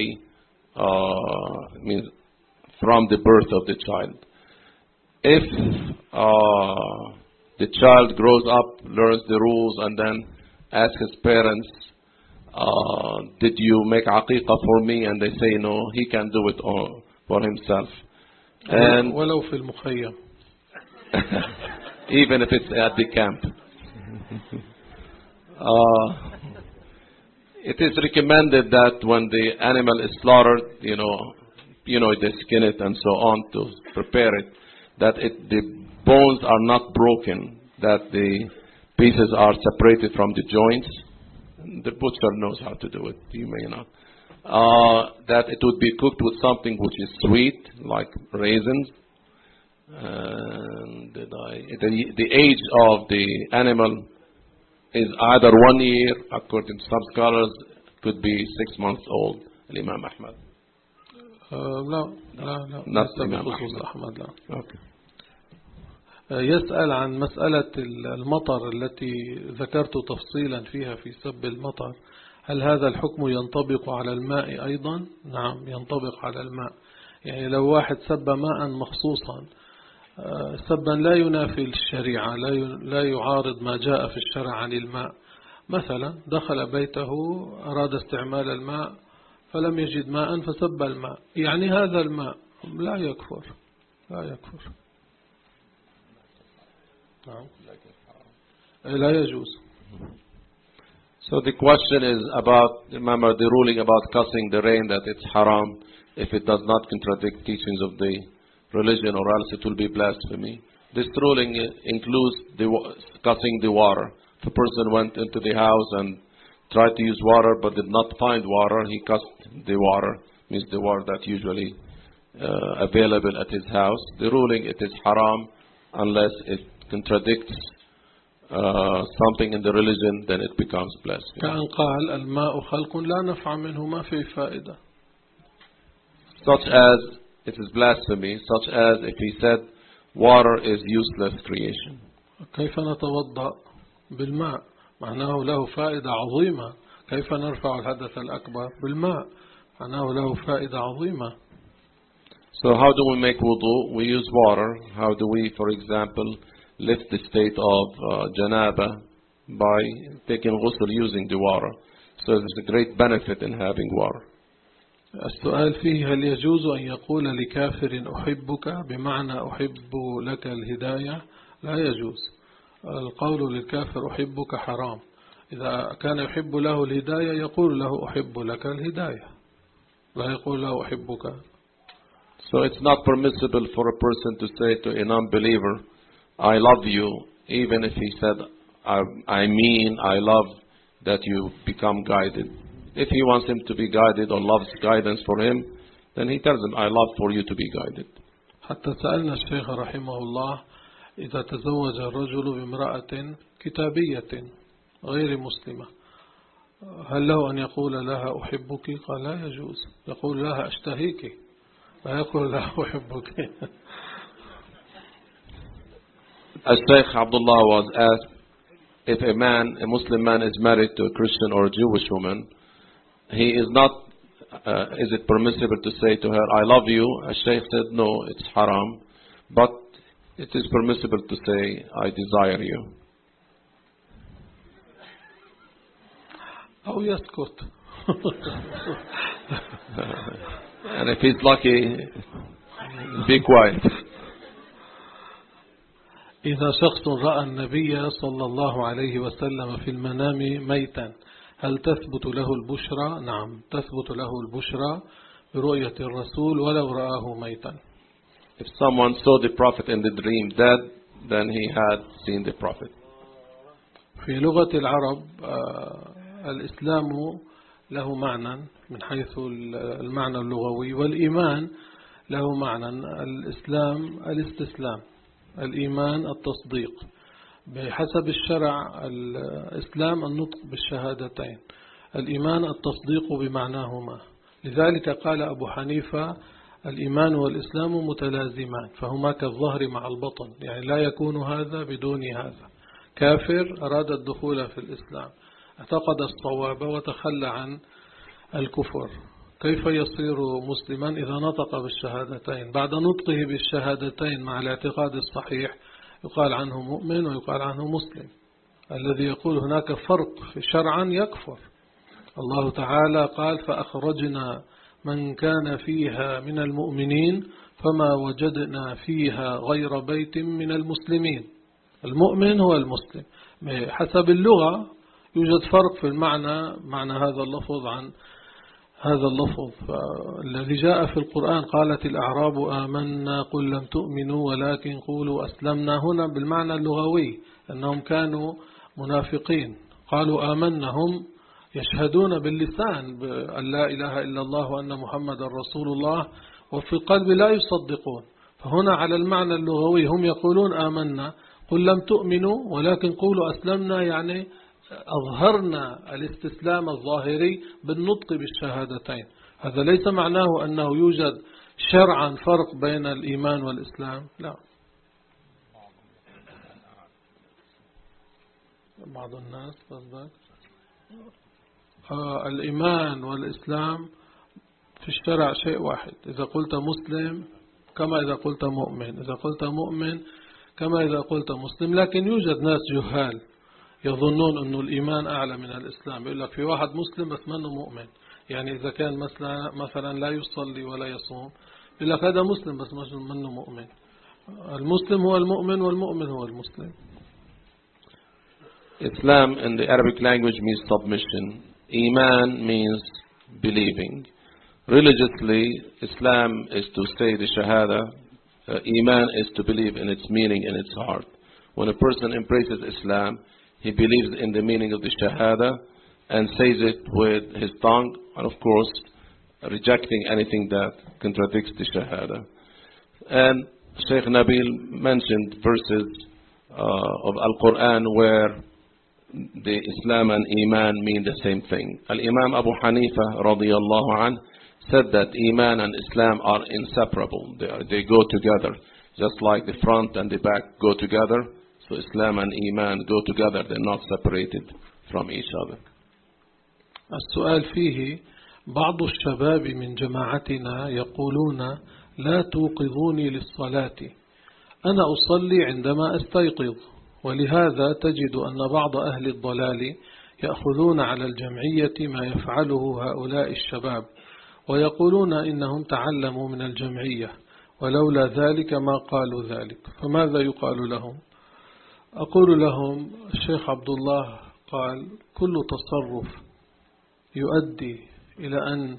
means from the birth of the child. If the child grows up, learns the rules, and then asks his parents, did you make aqiqah for me? And they say no, he can do it for himself. And ولو في المخيم. Even if it's at the camp. It is recommended that when the animal is slaughtered, they skin it and so on to prepare it, that the bones are not broken, that the pieces are separated from the joints. The butcher knows how to do it, you may not. That it would be cooked with something which is sweet, like raisins. And the age of the animal is either 1 year, according to some scholars, could be 6 months old. Imam Ahmad. لا Not Imam أحمد لا. Okay. يسأل عن مسألة المطر التي ذكرت تفصيلا فيها في سب المطر، هل هذا الحكم ينطبق على الماء أيضا؟ نعم، ينطبق على الماء. يعني لو واحد سب ماء مخصوصا، سبا لا ينافي الشريعة، لا يعارض ما جاء في الشرع عن الماء. مثلا دخل بيته، أراد استعمال الماء فلم يجد ماء فسب الماء، يعني هذا الماء لا يكفر. نعم، لا يجوز. So the question is about, remember the ruling about cussing the rain, that it's haram if it does not contradict teachings of the religion, or else it will be blasphemy. This ruling includes cussing the water. If a person went into the house and tried to use water but did not find water, he cussed the water, means the water that usually available at his house. The ruling, it is haram unless it contradicts something in the religion, then it becomes blasphemy. كأن قال الماء خلق لا نفع منه ما فيه فائدة. Such as it is blasphemy, such as if he said water is useless creation. كيف نتوضأ بالماء؟ معناه له فائدة عظيمة. كيف نرفع الحدث الأكبر بالماء؟ معناه له فائدة عظيمة. So how do we make wudu? We use water. How do we, for example, lift the state of janaba? By taking ghusl using the water. So there's a great benefit in having water. السؤال فيه هل يجوز أن يقول لكافر أحبك بمعنى أحب لك الهداية؟ لا يجوز. القول للكافر أحبك حرام. إذا كان يحب له الهداية يقول له أحب لك الهداية، لا يقول له أحبك. So it's not permissible for a person to say to a non-believer, I love you, even if he said, I mean, I love that you become guided. If he wants him to be guided or loves guidance for him, then he tells him, I love for you to be guided. حتى سألنا الشيخ رحمه الله إذا تزوج الرجل بامرأة كتابية غير مسلمة هل له أن يقول لها أحبك؟ قال لا يجوز. يقول لها أشتهيك، لا يقول لها أحبك. As Sheikh Abdullah was asked, if a Muslim man is married to a Christian or a Jewish woman, he is not, is it permissible to say to her, I love you? As Sheikh said, no, it's haram. But it is permissible to say, I desire you. أو يسكت. And if he's lucky, be quiet. إذا شخص رأى النبي صلى الله عليه وسلم في المنام ميتا هل تثبت له البشرى؟ نعم، تثبت له البشرى برؤية الرسول ولو رآه ميتا. If someone saw the Prophet in the dream dead, then he had seen the Prophet. في لغة العرب الإسلام له معنى من حيث المعنى اللغوي، والإيمان له معنى. الإسلام الاستسلام، الإيمان التصديق. بحسب الشرع الإسلام النطق بالشهادتين، الإيمان التصديق بمعناهما. لذلك قال أبو حنيفة الإيمان والإسلام متلازمان، فهما كالظهر مع البطن، يعني لا يكون هذا بدون هذا. كافر أراد الدخول في الإسلام، اعتقد الصواب وتخلى عن الكفر، كيف يصير مسلما إذا نطق بالشهادتين؟ بعد نطقه بالشهادتين مع الاعتقاد الصحيح يقال عنه مؤمن ويقال عنه مسلم. الذي يقول هناك فرق في شرعا يكفر. الله تعالى قال فأخرجنا من كان فيها من المؤمنين فما وجدنا فيها غير بيت من المسلمين. المؤمن هو المسلم. حسب اللغة يوجد فرق في المعنى، معنى هذا اللفظ عن هذا اللفظ. الذي جاء في القرآن قالت الأعراب آمنا قل لم تؤمنوا ولكن قولوا أسلمنا، هنا بالمعنى اللغوي أنهم كانوا منافقين. قالوا آمنا، هم يشهدون باللسان أن لا إله إلا الله وأن محمد رسول الله، وفي القلب لا يصدقون. فهنا على المعنى اللغوي هم يقولون آمنا قل لم تؤمنوا ولكن قولوا أسلمنا، يعني أظهرنا الاستسلام الظاهري بالنطق بالشهادتين. هذا ليس معناه أنه يوجد شرعا فرق بين الإيمان والإسلام، لا. بعض الناس قصدك الإيمان والإسلام في الشرع شيء واحد. إذا قلت مسلم كما إذا قلت مؤمن، إذا قلت مؤمن كما إذا قلت مسلم. لكن يوجد ناس جهال يظنون أن الإيمان أعلى من الإسلام، يقول لك في واحد مسلم بس منه مؤمن. يعني إذا كان مثلا لا يصلي ولا يصوم يقول لك هذا مسلم بس منه مؤمن. المسلم هو المؤمن والمؤمن هو المسلم. Islam in the Arabic language means submission. Iman means believing. Religiously, Islam is to say the Shahada. Iman is to believe in its meaning in its heart. When a person embraces Islam, he believes in the meaning of the Shahada and says it with his tongue, and of course, rejecting anything that contradicts the Shahada. And Sheikh Nabil mentioned verses of Al-Quran where the Islam and Iman mean the same thing. Al-Imam Abu Hanifa radiyallahu anh said that Iman and Islam are inseparable. They go together, just like the front and the back go together. So Islam and Iman go together, they're not separated from each other. السؤال فيه بعض الشباب من جماعتنا يقولون لا توقظوني للصلاة، أنا أصلي عندما أستيقظ، ولهذا تجد أن بعض أهل الضلال يأخذون على الجمعية ما يفعله هؤلاء الشباب ويقولون إنهم تعلموا من الجمعية، ولولا ذلك ما قالوا ذلك، فماذا يقال لهم؟ أقول لهم الشيخ عبد الله قال كل تصرف يؤدي إلى أن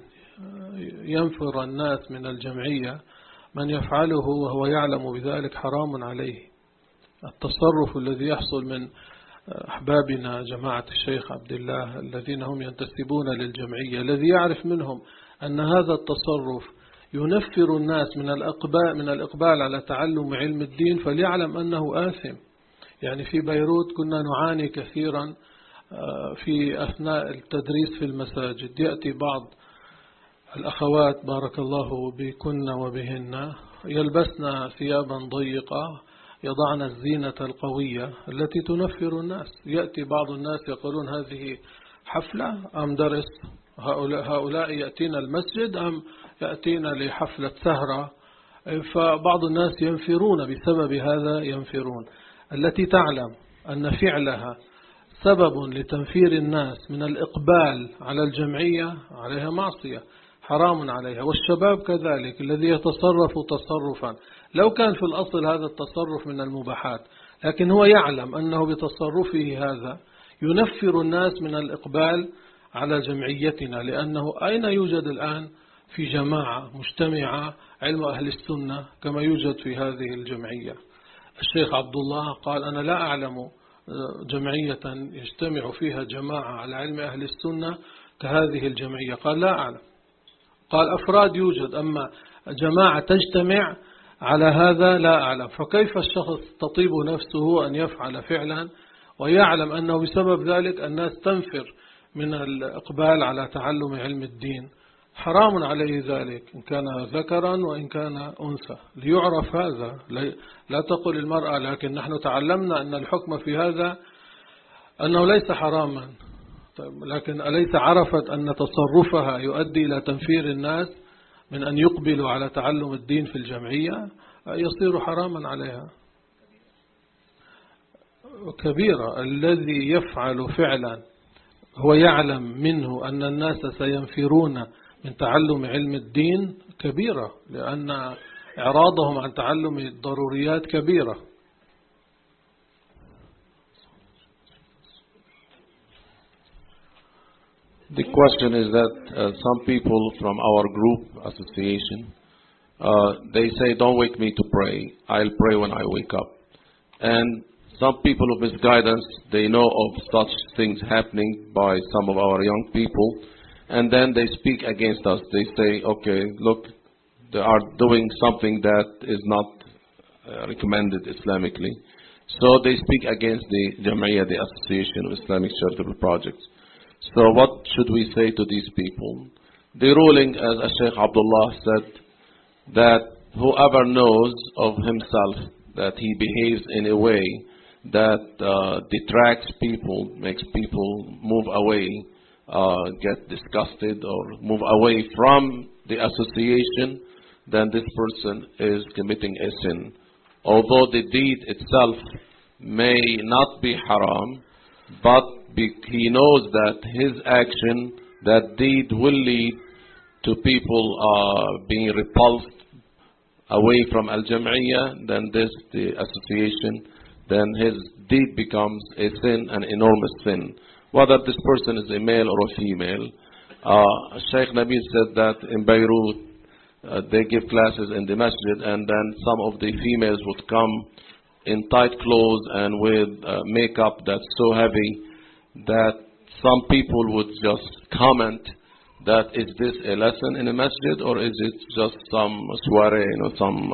ينفر الناس من الجمعية من يفعله وهو يعلم بذلك حرام عليه. التصرف الذي يحصل من أحبابنا جماعة الشيخ عبد الله الذين هم ينتسبون للجمعية، الذي يعرف منهم أن هذا التصرف ينفر الناس من الإقبال على تعلم علم الدين، فليعلم أنه آثم. يعني في بيروت كنا نعاني كثيرا في أثناء التدريس في المساجد، يأتي بعض الأخوات بارك الله بكن وبهن يلبسن ثيابا ضيقة، يضعن الزينة القوية التي تنفر الناس. يأتي بعض الناس يقولون هذه حفلة أم درس؟ هؤلاء يأتين المسجد أم يأتين لحفلة سهرة؟ فبعض الناس ينفرون بسبب هذا، ينفرون. التي تعلم أن فعلها سبب لتنفير الناس من الإقبال على الجمعية عليها معصية، حرام عليها. والشباب كذلك الذي يتصرف تصرفا لو كان في الأصل هذا التصرف من المباحات، لكن هو يعلم أنه بتصرفه هذا ينفر الناس من الإقبال على جمعيتنا، لأنه أين يوجد الآن في جماعة مجتمعة علم أهل السنة كما يوجد في هذه الجمعية؟ الشيخ عبد الله قال أنا لا أعلم جمعية يجتمع فيها جماعة على علم أهل السنة كهذه الجمعية. قال لا أعلم. قال أفراد يوجد، أما جماعة تجتمع على هذا لا أعلم. فكيف الشخص تطيب نفسه أن يفعل فعلا ويعلم أنه بسبب ذلك الناس تنفر من الإقبال على تعلم علم الدين؟ حرام عليه ذلك إن كان ذكرا وإن كان أنثى، ليعرف هذا. لا تقل المرأة لكن نحن تعلمنا أن الحكم في هذا أنه ليس حراما، لكن أليس عرفت أن تصرفها يؤدي إلى تنفير الناس من أن يقبلوا على تعلم الدين في الجمعية؟ يصير حراما عليها كبيرة. الذي يفعل فعلا هو يعلم منه أن الناس سينفرون من تعلم علم الدين كبيرة، لأن إعراضهم عن تعلم الضروريات كبيرة. The question is that some people from our group association, they say, don't wake me to pray, I'll pray when I wake up. And some people of misguidance, they know of such things happening by some of our young people, and then they speak against us. They say, okay, look, they are doing something that is not recommended Islamically. So they speak against the Jama'iyah, the Association of Islamic Charitable Projects. So what should we say to these people? The ruling, as Sheikh Abdullah said, that whoever knows of himself that he behaves in a way that detracts people, makes people move away, get disgusted or move away from the association, then this person is committing a sin. Although the deed itself may not be haram, but he knows that his action, that deed will lead to people being repulsed away from Al-Jam'iyah, then the association then his deed becomes a sin, an enormous sin, whether this person is a male or a female. Sheikh Nabil said that in Beirut, they give classes in the masjid, and then some of the females would come in tight clothes and with makeup that's so heavy that some people would just comment that is this a lesson in a masjid or is it just some soiree, some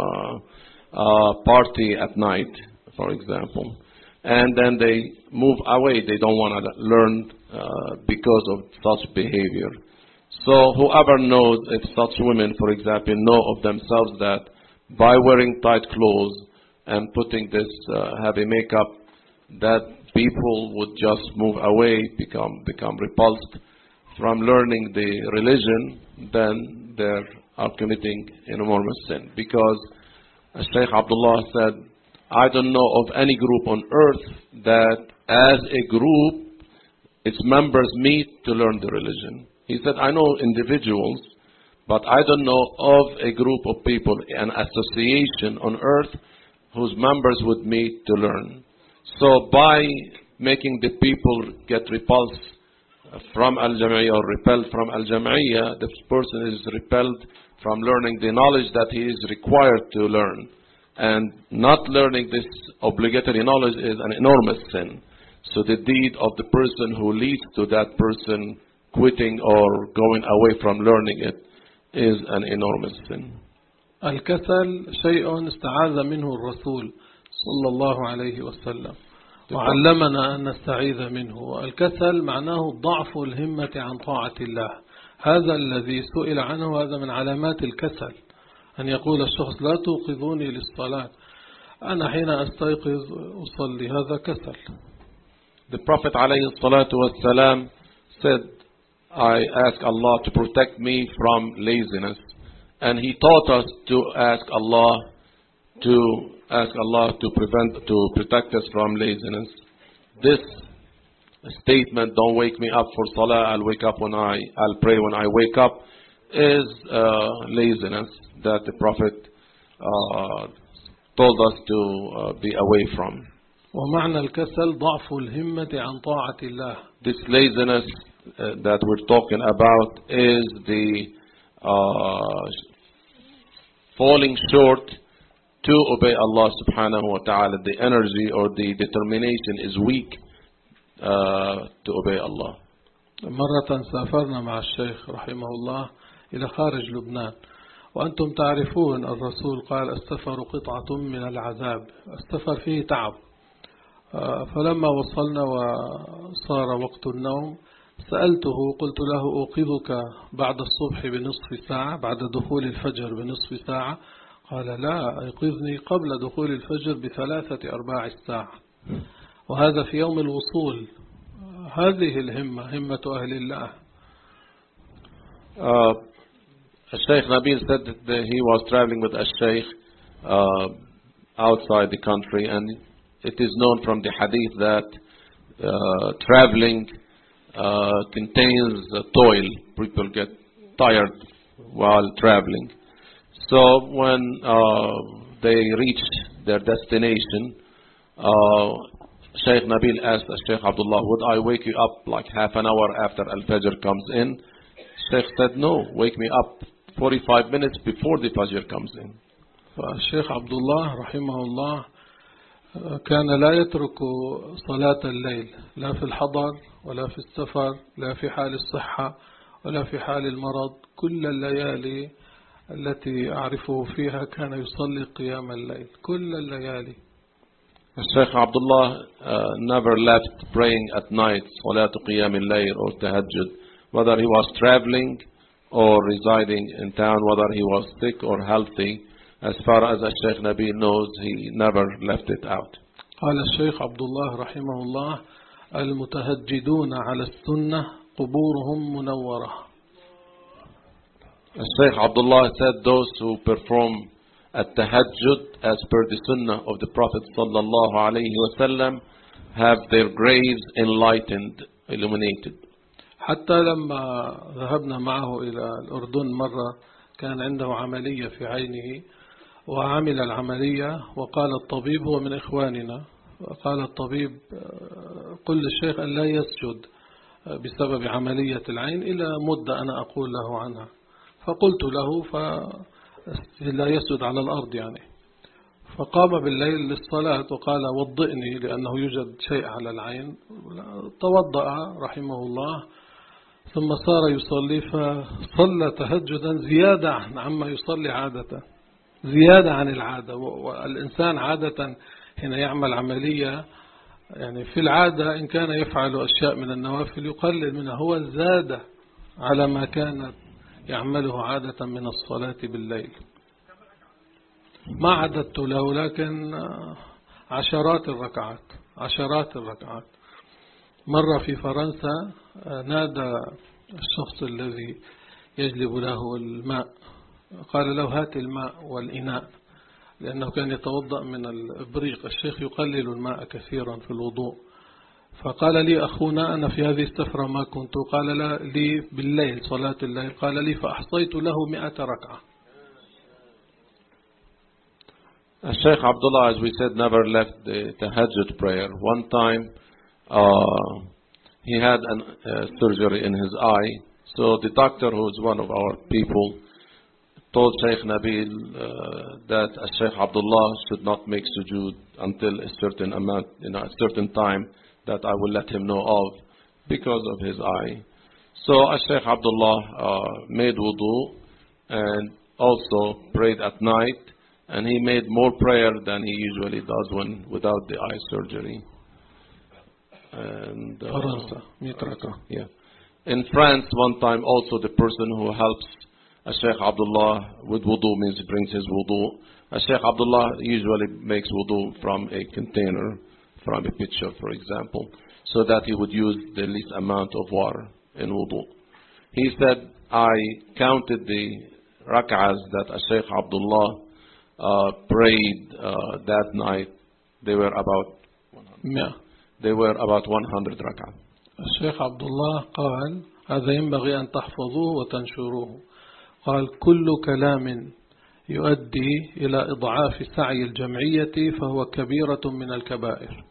party at night, for example. And then they move away. They don't want to learn because of such behavior. So whoever knows, if such women, for example, know of themselves that by wearing tight clothes and putting this heavy makeup, that people would just move away, become repulsed from learning the religion, then they are committing an enormous sin. Because as Shaykh Abdullah said, I don't know of any group on earth that as a group, its members meet to learn the religion. He said, I know individuals, but I don't know of a group of people, an association on earth, whose members would meet to learn. So by making the people get repulsed from Al-Jam'iyyah or repelled from Al-Jam'iyyah, this person is repelled from learning the knowledge that he is required to learn. And not learning this obligatory knowledge is an enormous sin. So the deed of the person who leads to that person quitting or going away from learning it is an enormous sin. الكسل شيء استعاذ منه الرسول صلى الله عليه وسلم وعلمنا أن نستعيذ منه. الكسل معناه ضعف الهمة عن طاعة الله. هذا الذي سئل عنه، هذا من علامات الكسل، أن يقول الشخص لا توقظوني للصلاة، أنا حين أستيقظ أصلي. هذا كسل. The Prophet عليه الصلاة والسلام said, I ask Allah to protect me from laziness. And he taught us to ask Allah to protect us from laziness. This statement, don't wake me up for salah, I'll pray when I wake up, is laziness that the Prophet told us to be away from. ومعنى الكسل ضعف الهمة عن طاعة الله. This laziness that we're talking about is the falling short to obey Allah subhanahu wa ta'ala. The energy or the determination is weak to obey Allah. مرة سافرنا مع الشيخ رحمه الله إلى خارج لبنان، وأنتم تعرفون الرسول قال السفر قطعة من العذاب، السفر فيه تعب. فلما وصلنا وصار وقت النوم سألته، قلت له أوقظك بعد الصبح بنصف ساعة، بعد دخول الفجر بنصف ساعة؟ قال لا، أيقظني قبل دخول الفجر ب3/4 الساعة. وهذا في يوم الوصول. هذه الهمة، همة أهل الله. Sheikh Nabil said that he was traveling with a Sheikh outside the country, and it is known from the hadith that traveling contains toil. People get tired while traveling. So when they reached their destination, Shaykh Nabil asked Shaykh Abdullah, would I wake you up like half an hour after Al-Fajr comes in? Shaykh said, no, wake me up 45 minutes before the Fajr comes in. فالشيخ عبد الله رحمه الله كان لا يترك صلاة الليل، لا في الحضر ولا في السفر، لا في حال الصحة ولا في حال المرض. كل الليالي التي أعرفه فيها كان يصلي قيام الليل، كل الليالي. Shaykh Abdullah never left praying at night, Salat Qiyam al-Layl or Tahajjud, whether he was traveling or residing in town, whether he was sick or healthy. As far as Shaykh Nabil knows, he never left it out. قال الشيخ عبد الله رحمه الله المتهجدون على السنة قبورهم منورة. Shaykh Abdullah said those who perform at-tahajjud as per the sunnah of the Prophet sallallahu alayhi wasallam have their graves enlightened, illuminated. حتى لما ذهبنا معه إلى الأردن مرة كان عنده عملية في عينه، وعمل العملية وقال الطبيب هو من إخواننا قال الطبيب قل للشيخ أن لا يسجد بسبب عملية العين إلى مدة أنا أقول له عنها. فقلت له فلا يسجد على الأرض يعني. فقام بالليل للصلاة وقال وضئني لأنه يوجد شيء على العين. توضأ رحمه الله ثم صار يصلي، فصلى تهجدا زيادة عما يصلي عادة، زيادة عن العادة. والإنسان عادة حين يعمل عملية يعني في العادة إن كان يفعل أشياء من النوافل يقلل منها، هو زاد على ما كان يعمله عادة من الصلاة بالليل. ما عددت له لكن عشرات الركعات. مرة في فرنسا نادى الشخص الذي يجلب له الماء، قال له هات الماء والإناء، لأنه كان يتوضأ من الإبريق. الشيخ يقلل الماء كثيرا في الوضوء. فقال لي أخونا أنا في هذه السفرة ما كنت، قال لي بالليل صلاة الليل، قال لي فأحصيت له 100 ركعة. Sheikh Abdullah, as we said, never left the tahajjud prayer. One time he had a surgery in his eye, so the doctor, who is one of our people, told Sheikh Nabil that Sheikh Abdullah should not make sujood until a certain amount, a certain time that I will let him know of because of his eye. So Sheikh Abdullah made wudu and also prayed at night, and he made more prayer than he usually does when without the eye surgery. And yeah. In France, one time also the person who helps Sheikh Abdullah with wudu, means he brings his wudu. Sheikh Abdullah usually makes wudu from a container, from a pitcher, for example, so that he would use the least amount of water in wudu. He said, I counted the rak'ahs that Sheikh Abdullah prayed that night. They were about 100 rak'ah. الشيخ عبد الله قال هذا ينبغي أن تحفظوه وتنشروه. قال كل كلام يؤدي إلى إضعاف سعي الجمعية فهو كبيرة من الكبائر.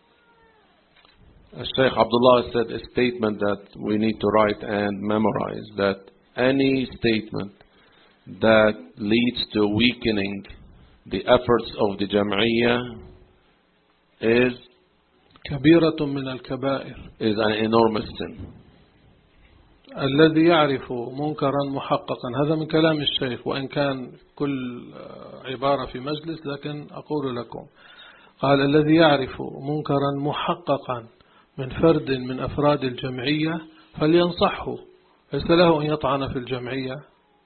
Sheikh Abdullah said a statement that we need to write and memorize, that any statement that leads to weakening the efforts of the Jam'iyyah is كبيرة من الكبائر, is an enormous sin. الذي يعرف منكرا محققا. هذا من كلام الشيخ، وإن كان كل عبارة في مجلس، لكن أقول لكم قال الذي يعرف منكرا محققا من فرد من أفراد الجمعية فلينصحه، ليس له أن يطعن في الجمعية.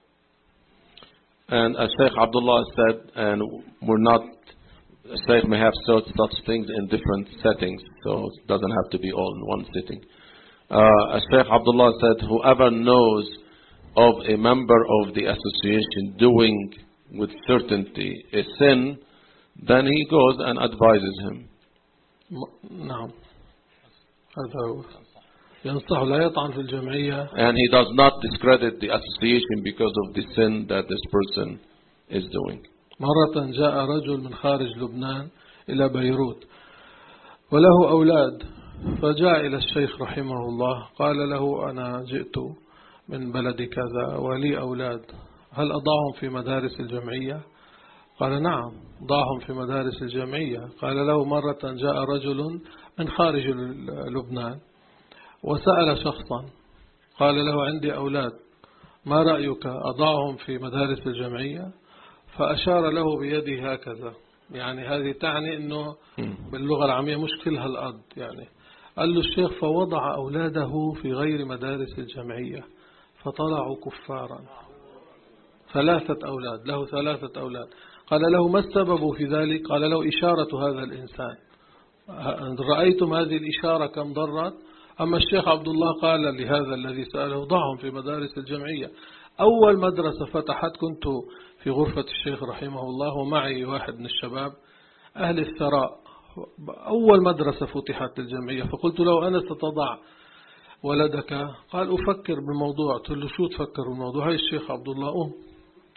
And as Sheikh Abdullah said, and Sheikh may have such things in different settings, so it doesn't have to be all in one sitting. As Sheikh Abdullah said, whoever knows of a member of the association doing with certainty a sin, then he goes and advises him. نعم، هذا هو. ينصح لا يطعن في الجمعية. And he does not discredit the association because of the sin that this person is doing. مرة جاء رجل من خارج لبنان إلى بيروت وله أولاد، فجاء إلى الشيخ رحمه الله قال له أنا جئت من بلد كذا ولي أولاد، هل أضعهم في مدارس الجمعية؟ قال نعم ضعهم في مدارس الجمعية. قال له مرة جاء رجل من خارج لبنان وسأل شخصا قال له عندي أولاد ما رأيك أضعهم في مدارس الجمعية؟ فأشار له بيده هكذا، يعني هذه تعني أنه باللغة العامية مشكلها الأرض يعني. قال له الشيخ فوضع أولاده في غير مدارس الجمعية فطلعوا كفارا، 3 أولاد له، 3 أولاد. قال له ما السبب في ذلك؟ قال له إشارة هذا الإنسان، رأيتم هذه الإشارة كم ضرت؟ أما الشيخ عبد الله قال لهذا الذي سأله ضعهم في مدارس الجمعية. أول مدرسة فتحت، كنت في غرفة الشيخ رحمه الله ومعي واحد من الشباب أهل الثراء، أول مدرسة فتحت للجمعية، فقلت له أنا ستضع ولدك؟ قال أفكر بالموضوع. قلت له شو تفكر بالموضوع؟ هاي الشيخ عبد الله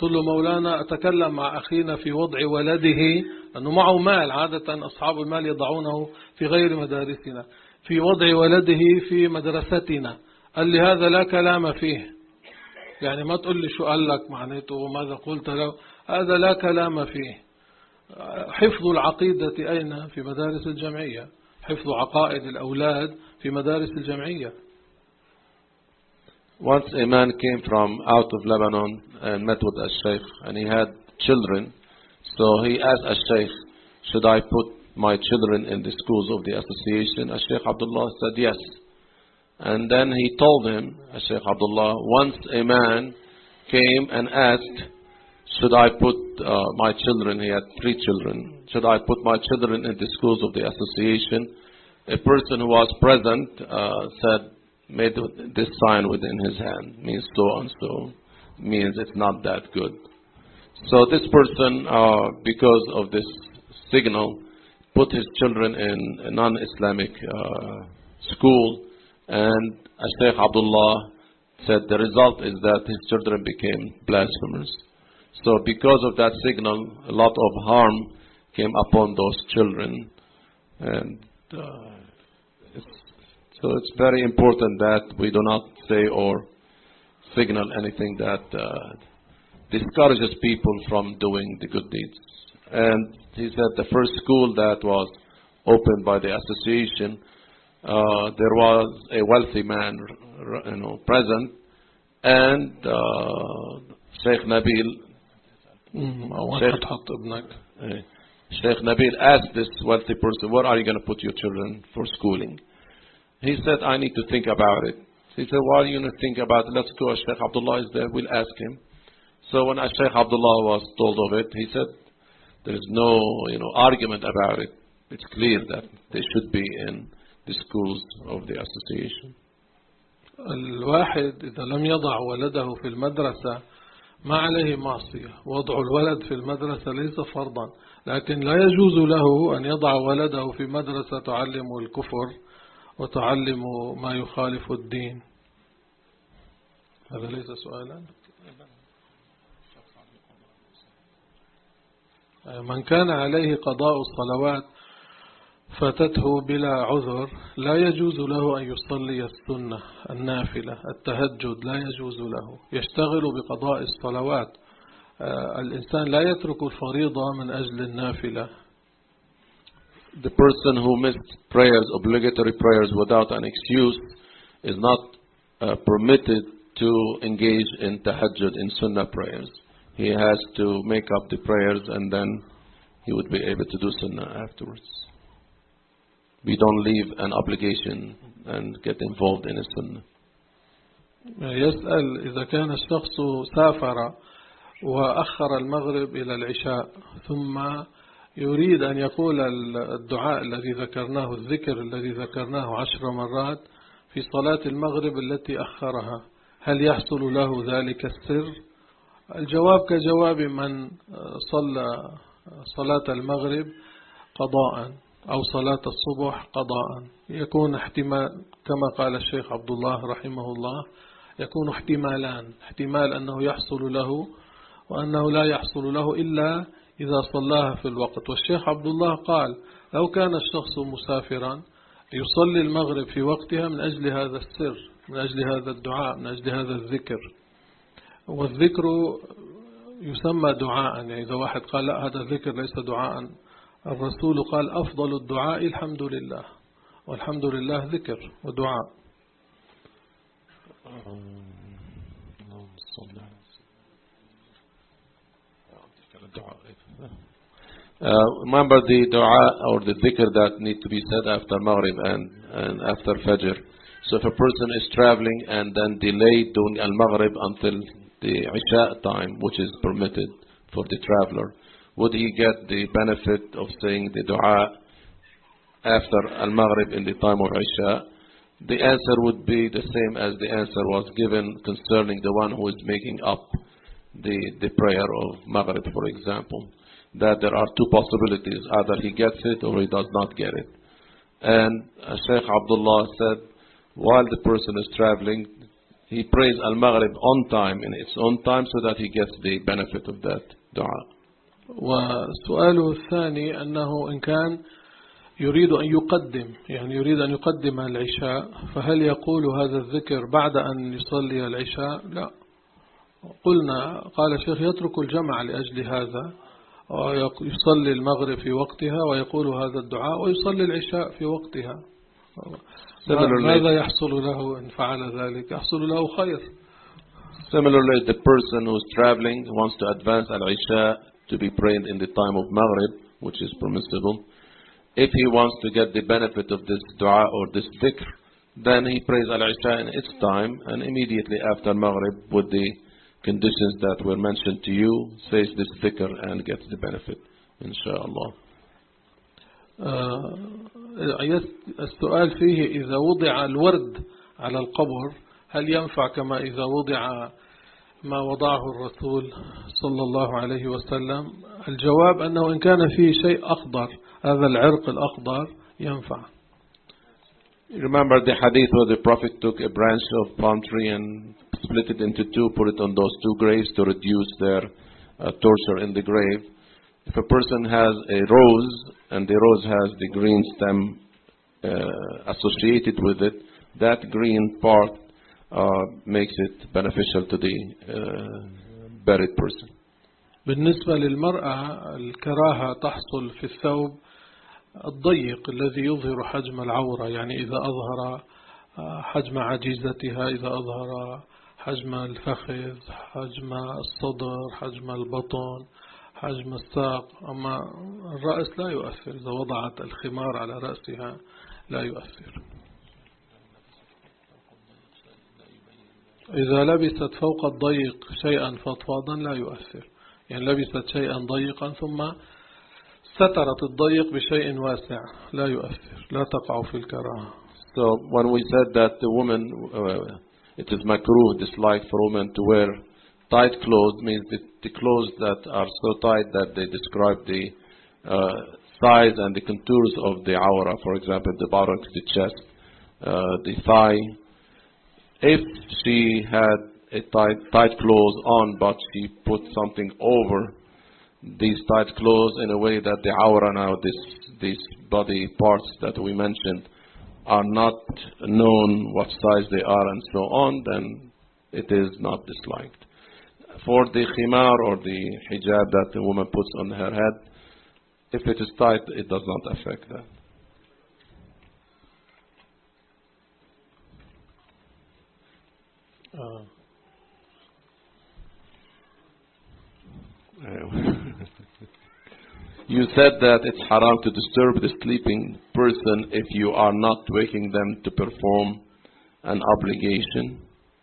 قلت له مولانا أتكلم مع أخينا في وضع ولده، أنه معه مال، عادة أصحاب المال يضعونه في غير مدارسنا، في وضع ولده في مدرستنا. قال لي هذا لا كلام فيه، يعني ما تقول لي شو قال لك معناته وماذا قلت له، هذا لا كلام فيه. حفظ العقيدة أين؟ في مدارس الجمعية، حفظ عقائد الأولاد في مدارس الجمعية. Once a man came from out of Lebanon and met with a sheikh, and he had children. So he asked a sheikh, should I put my children in the schools of the association? A Sheikh Abdullah said yes. And then he told him, a Sheikh Abdullah, once a man came and asked, should I put my children, he had 3 children, should I put my children in the schools of the association? A person who was present said, made this sign within his hand, means so and so, means it's not that good. So this person, because of this signal, put his children in a non-Islamic school, and Sheikh Abdullah said the result is that his children became blasphemers. So because of that signal, a lot of harm came upon those children. And so it's very important that we do not say or signal anything that discourages people from doing the good deeds. And he said the first school that was opened by the association, there was a wealthy man, present, and Sheikh Nabil, Sheikh Nabil asked this wealthy person, where are you going to put your children for schooling? He said, I need to think about it. He said, why are you going to think about it? Let's go. Sheikh Abdullah is there. We'll ask him. So when Sheikh Abdullah was told of it, he said, there is no argument about it. It's clear that they should be in the schools of the association. الواحد إذا لم يضع ولده في المدرسة ما عليه معصية. وضع الولد في المدرسة ليس فرضا، لكن لا يجوز له أن يضع ولده في مدرسة تعلم الكفر وتعلم ما يخالف الدين. هذا ليس سؤالا. من كان عليه قضاء الصلوات فاتته بلا عذر لا يجوز له أن يصلي السنة النافلة التهجد، لا يجوز له، يشتغل بقضاء الصلوات. الإنسان لا يترك الفريضة من أجل النافلة. The person who missed prayers, obligatory prayers without an excuse is not permitted to engage in tahajjud, in sunnah prayers. He has to make up the prayers and then he would be able to do sunnah afterwards. We don't leave an obligation and get involved in a sunnah. يسأل إذا كان الشخص سافر وأخر المغرب إلى العشاء ثم يريد أن يقول الدعاء الذي ذكرناه، الذكر الذي ذكرناه 10 مرات في صلاة المغرب التي أخرها، هل يحصل له ذلك السر؟ الجواب كجواب من صلى صلاة المغرب قضاء أو صلاة الصبح قضاء. يكون احتمال كما قال الشيخ عبد الله رحمه الله، يكون احتمالان، احتمال أنه يحصل له وأنه لا يحصل له إلا إذا صلاها في الوقت. والشيخ عبد الله قال لو كان الشخص مسافرا يصلي المغرب في وقتها من أجل هذا السر، من أجل هذا الدعاء، من أجل هذا الذكر. والذكر يسمى دعاء، يعني إذا واحد قال لا هذا الذكر ليس دعاء، الرسول قال أفضل الدعاء الحمد لله، والحمد لله ذكر ودعاء. Remember the dua or the dhikr that need to be said after Maghrib and after Fajr. So if a person is traveling and then delayed doing Al-Maghrib until the Isha time, which is permitted for the traveler, would he get the benefit of saying the dua after Al-Maghrib in the time of Isha? The answer would be the same as the answer was given concerning the one who is making up the prayer of Maghrib, for example. That there are 2 possibilities, either he gets it or he does not get it. And Sheikh Abdullah said, while the person is traveling, he prays Al-Maghrib on time, in its own time, so that he gets the benefit of that dua. وسؤاله الثاني أنه إن كان يريد أن يقدم، يعني يريد أن يقدم العشاء، فهل يقول هذا الذكر بعد أن يصلي العشاء؟ لا. قلنا قال الشيخ يترك الجمع لأجل هذا، ويصلي المغرب في وقتها ويقول هذا الدعاء ويصلي العشاء في وقتها. ماذا يحصل له إن فعل ذلك؟ يحصل له خير. Similarly, the person who is traveling wants to advance al-Isha to be prayed in the time of Maghrib, which is permissible. If he wants to get the benefit of this dua or this dhikr, then he prays al-Isha in its time, and immediately after Maghrib, with the conditions that were mentioned to you, says this dhikr and gets the benefit, inshallah. السؤال فيه إذا وضع الورد على القبر هل ينفع كما إذا وضع ما وضعه الرسول صلى الله عليه وسلم؟ الجواب أنه إن كان فيه شيء أخضر، هذا العرق الأخضر ينفع. Remember the hadith where the Prophet took a branch of palm tree and split it into two, put it on those two graves to reduce their torture in the grave. If a person has a rose and the rose has the green stem associated with it, that green part makes it beneficial to the buried person. بالنسبة للمرأة الكراهة تحصل في الثوب الضيق الذي يظهر حجم العورة، يعني إذا أظهر حجم عجيزتها، إذا أظهر حجم الفخذ، حجم الصدر، حجم البطن، حجم الساق. أما الرأس لا يؤثر، إذا وضعت الخمار على رأسها لا يؤثر. إذا لبست فوق الضيق شيئا فضفاضا لا يؤثر، يعني لبست شيئا ضيقا ثم سترت الضيق بشيء واسع لا يؤثر، لا تقع في الكراهة. So when we said that the woman, it is makruh, disliked for women to wear tight clothes, means that the clothes that are so tight that they describe the size and the contours of the awra, for example, the bottom, the chest, the thigh. If she had a tight clothes on, but she put something over these tight clothes in a way that the awra now, these body parts that we mentioned, are not known what size they are and so on, then it is not disliked. For the khimar or the hijab that the woman puts on her head, if it is tight, it does not affect that. You said that it's haram to disturb the sleeping person if you are not waking them to perform an obligation.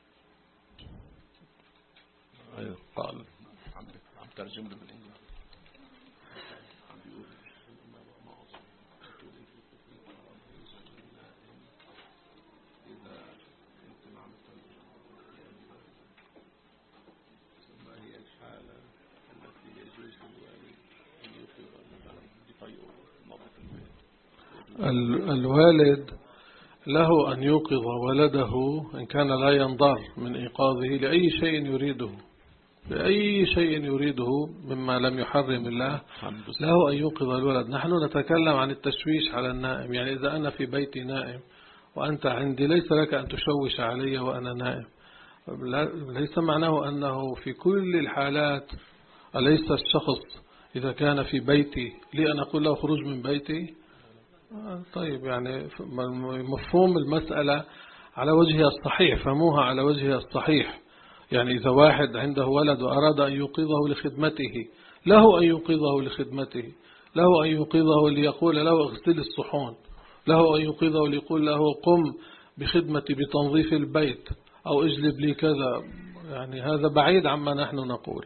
الوالد له أن يوقظ ولده إن كان لا ينضر من إيقاظه لأي شيء يريده، لأي شيء يريده مما لم يحرم الله، له أن يوقظ الولد. نحن نتكلم عن التشويش على النائم، يعني إذا أنا في بيتي نائم وأنت عندي ليس لك أن تشوش علي وأنا نائم. ليس معناه أنه في كل الحالات، أليس الشخص إذا كان في بيتي لي أن أقول له خروج من بيتي؟ طيب، يعني مفهوم المسألة على وجهها الصحيح، فهموها على وجهها الصحيح. يعني إذا واحد عنده ولد وأراد أن يوقظه لخدمته، له أن يوقظه لخدمته، له أن يوقظه ليقول له اغسل الصحون، له أن يوقظه ليقول له قم بخدمتي بتنظيف البيت أو اجلب لي كذا. يعني هذا بعيد عما نحن نقول.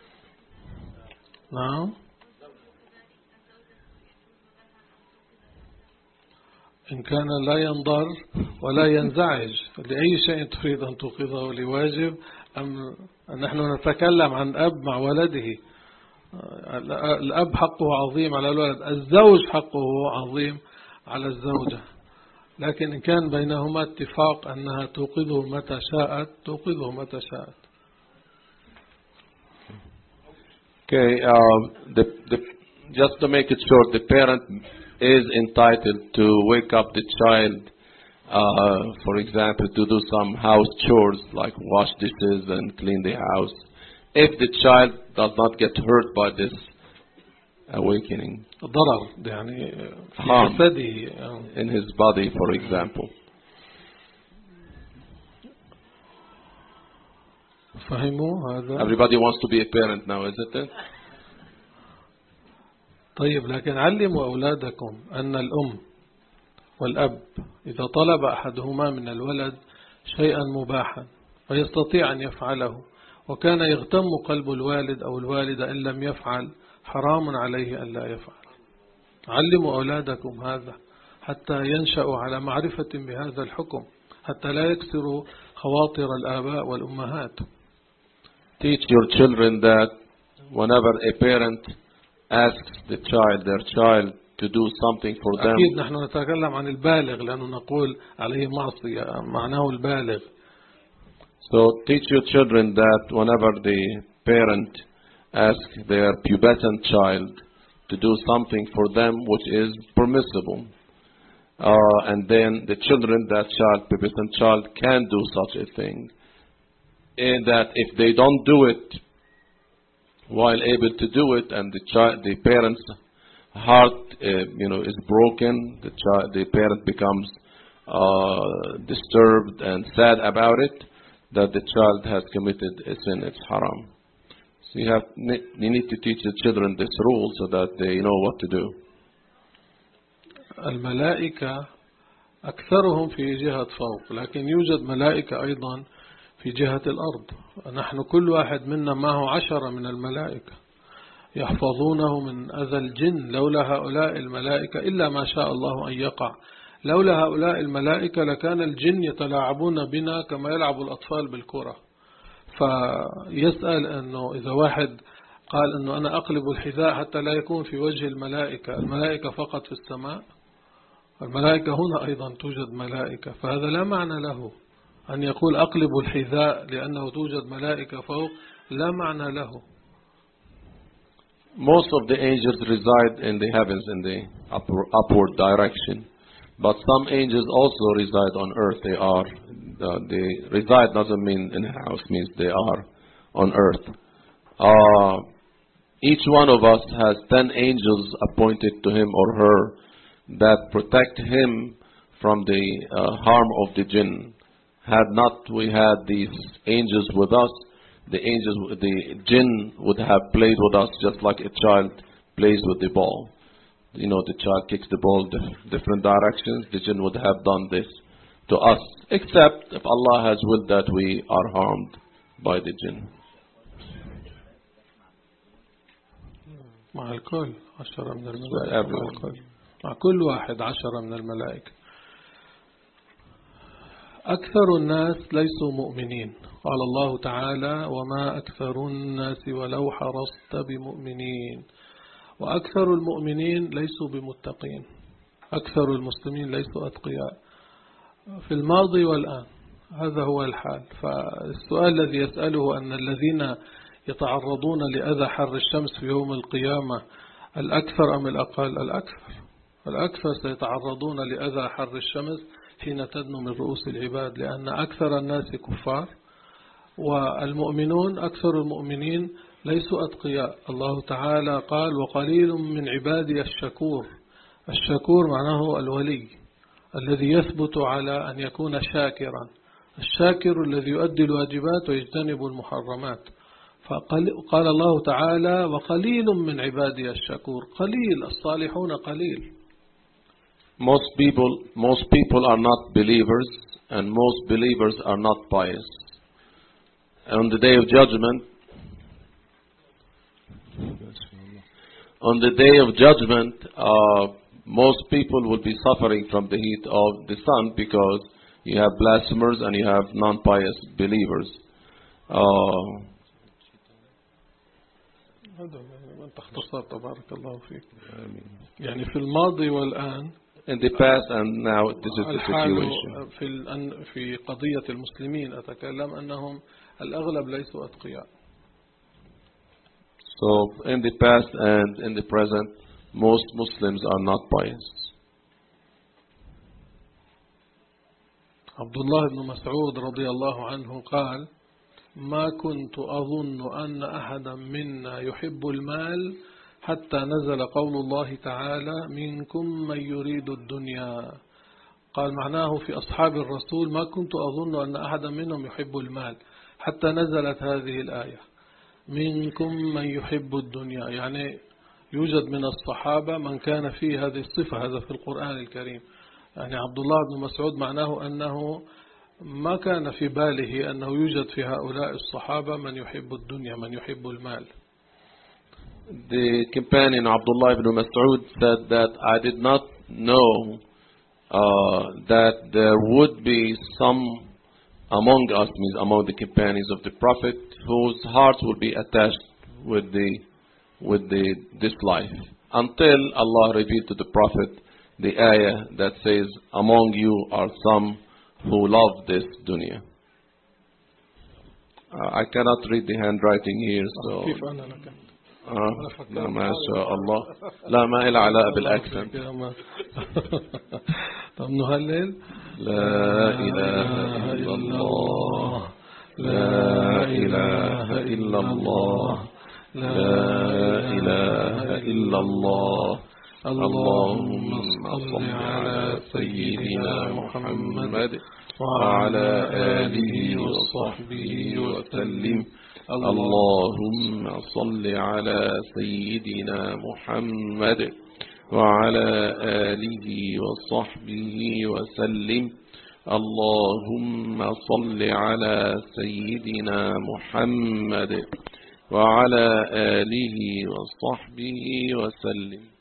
نعم. إن كان لا ينضر ولا ينزعج لأي شيء تريد أن توقظه لواجب، أم نحن نتكلم عن أب مع ولده. الأب حقه عظيم على الولد، الزوج حقه عظيم على الزوجة. لكن إن كان بينهما اتفاق أنها توقظه متى شاءت توقظه متى شاءت. Okay, just to make it short, the parent is entitled to wake up the child, for example, to do some house chores like wash dishes and clean the house, if the child does not get hurt by this awakening. ضرر يعني harm جسدي in his body, for example. فهموا هذا؟ Everybody wants to be a parent now, isn't it? طيب، لكن علموا أولادكم أن الأم والأب إذا طلب أحدهما من الولد شيئا مباحا فيستطيع أن يفعله، وكان يغتم قلب الوالد أو الوالدة إن لم يفعل، حرام عليه أن لا يفعل. علموا أولادكم هذا حتى ينشأوا على معرفة بهذا الحكم، حتى لا يكسروا خواطر الآباء والأمهات. Teach your children that whenever a parent asks their child to do something for them. أكيد نحن نتكلم عن البالغ لأنه نقول عليه معصية، معناه البالغ. So teach your children that whenever the parent asks their pubescent child to do something for them which is permissible, and then the children, pubescent child, can do such a thing, and that if they don't do it while able to do it, and the parent's heart, is broken, the parent becomes disturbed and sad about it, that the child has committed a sin, it's haram. So you need to teach the children this rule so that they know what to do. الملائكة أكثرهم في جهة فوق، لكن يوجد ملائكة أيضا في جهة الأرض. نحن كل واحد منا معه 10 من الملائكة يحفظونه من أذى الجن. لولا هؤلاء الملائكة إلا ما شاء الله أن يقع، لولا هؤلاء الملائكة لكان الجن يتلاعبون بنا كما يلعب الأطفال بالكرة. فيسأل أنه إذا واحد قال أنه أنا أقلب الحذاء حتى لا يكون في وجه الملائكة، الملائكة فقط في السماء؟ الملائكة هنا أيضا توجد ملائكة، فهذا لا معنى له أن يقول أقلب الحذاء لأنه توجد ملائكة فوق، لا معنى له. Most of the angels reside in the heavens in the upward direction, but some angels also reside on earth. They reside doesn't mean in a house, means they are on earth. Each one of us has 10 angels appointed to him or her that protect him from the harm of the jinn. Had not we had these angels with us, the jinn would have played with us just like a child plays with the ball. The child kicks the ball different directions. The jinn would have done this to us, except if Allah has willed that we are harmed by the jinn. مع الكل 10 من الملائكة، مع كل واحد 10 من الملائكة. أكثر الناس ليسوا مؤمنين، قال الله تعالى: وما أكثر الناس ولو حرصت بمؤمنين. وأكثر المؤمنين ليسوا بمتقين، أكثر المسلمين ليسوا أتقياء في الماضي والآن، هذا هو الحال. فالسؤال الذي يسأله أن الذين يتعرضون لأذى حر الشمس في يوم القيامة الأكثر أم الأقل؟ الأكثر سيتعرضون لأذى حر الشمس حين تدنو من رؤوس العباد، لأن أكثر الناس كفار، والمؤمنون أكثر المؤمنين ليسوا أتقياء. الله تعالى قال: وقليل من عبادي الشكور. الشكور معناه الولي الذي يثبت على أن يكون شاكرا، الشاكر الذي يؤدي الواجبات ويجتنب المحرمات. فقال الله تعالى: وقليل من عبادي الشكور. قليل، الصالحون قليل. Most people are not believers, and most believers are not pious. On the day of judgment, most people will be suffering from the heat of the sun because you have blasphemers and you have non-pious believers. تختصر تبارك الله فيك. يعني في الماضي والآن in the past and now this is the الحال situation. في قضية المسلمين أتكلم أنهم الأغلب ليسوا أتقياء. So in the past and in the present, most Muslims are not pious. عبد الله بن مسعود رضي الله عنه قال: ما كنت أظن أن أحدا منا يحب المال حتى نزل قول الله تعالى: منكم من يريد الدنيا. قال معناه في أصحاب الرسول ما كنت أظن أن أحدا منهم يحب المال حتى نزلت هذه الآية: منكم من يحب الدنيا. يعني يوجد من الصحابة من كان فيه هذه الصفة، هذا في القرآن الكريم. يعني عبد الله بن مسعود معناه أنه ما كان في باله أنه يوجد في هؤلاء الصحابة من يحب الدنيا، من يحب المال. The companion Abdullah ibn Mas'ud said that I did not know that there would be some among us, means among the companions of the Prophet, whose hearts would be attached with this life, until Allah revealed to the Prophet the ayah that says, among you are some who love this dunya. I cannot read the handwriting here, so لا ما شاء الله، لا ما إلى علاقة بالأكسنت. طب نهلل: لا إله إلا الله، لا إله إلا الله، لا إله إلا الله. اللهم صل على سيدنا محمد وعلى آله وصحبه وسلم. اللهم صل على سيدنا محمد وعلى آله وصحبه وسلم. اللهم صل على سيدنا محمد وعلى آله وصحبه وسلم.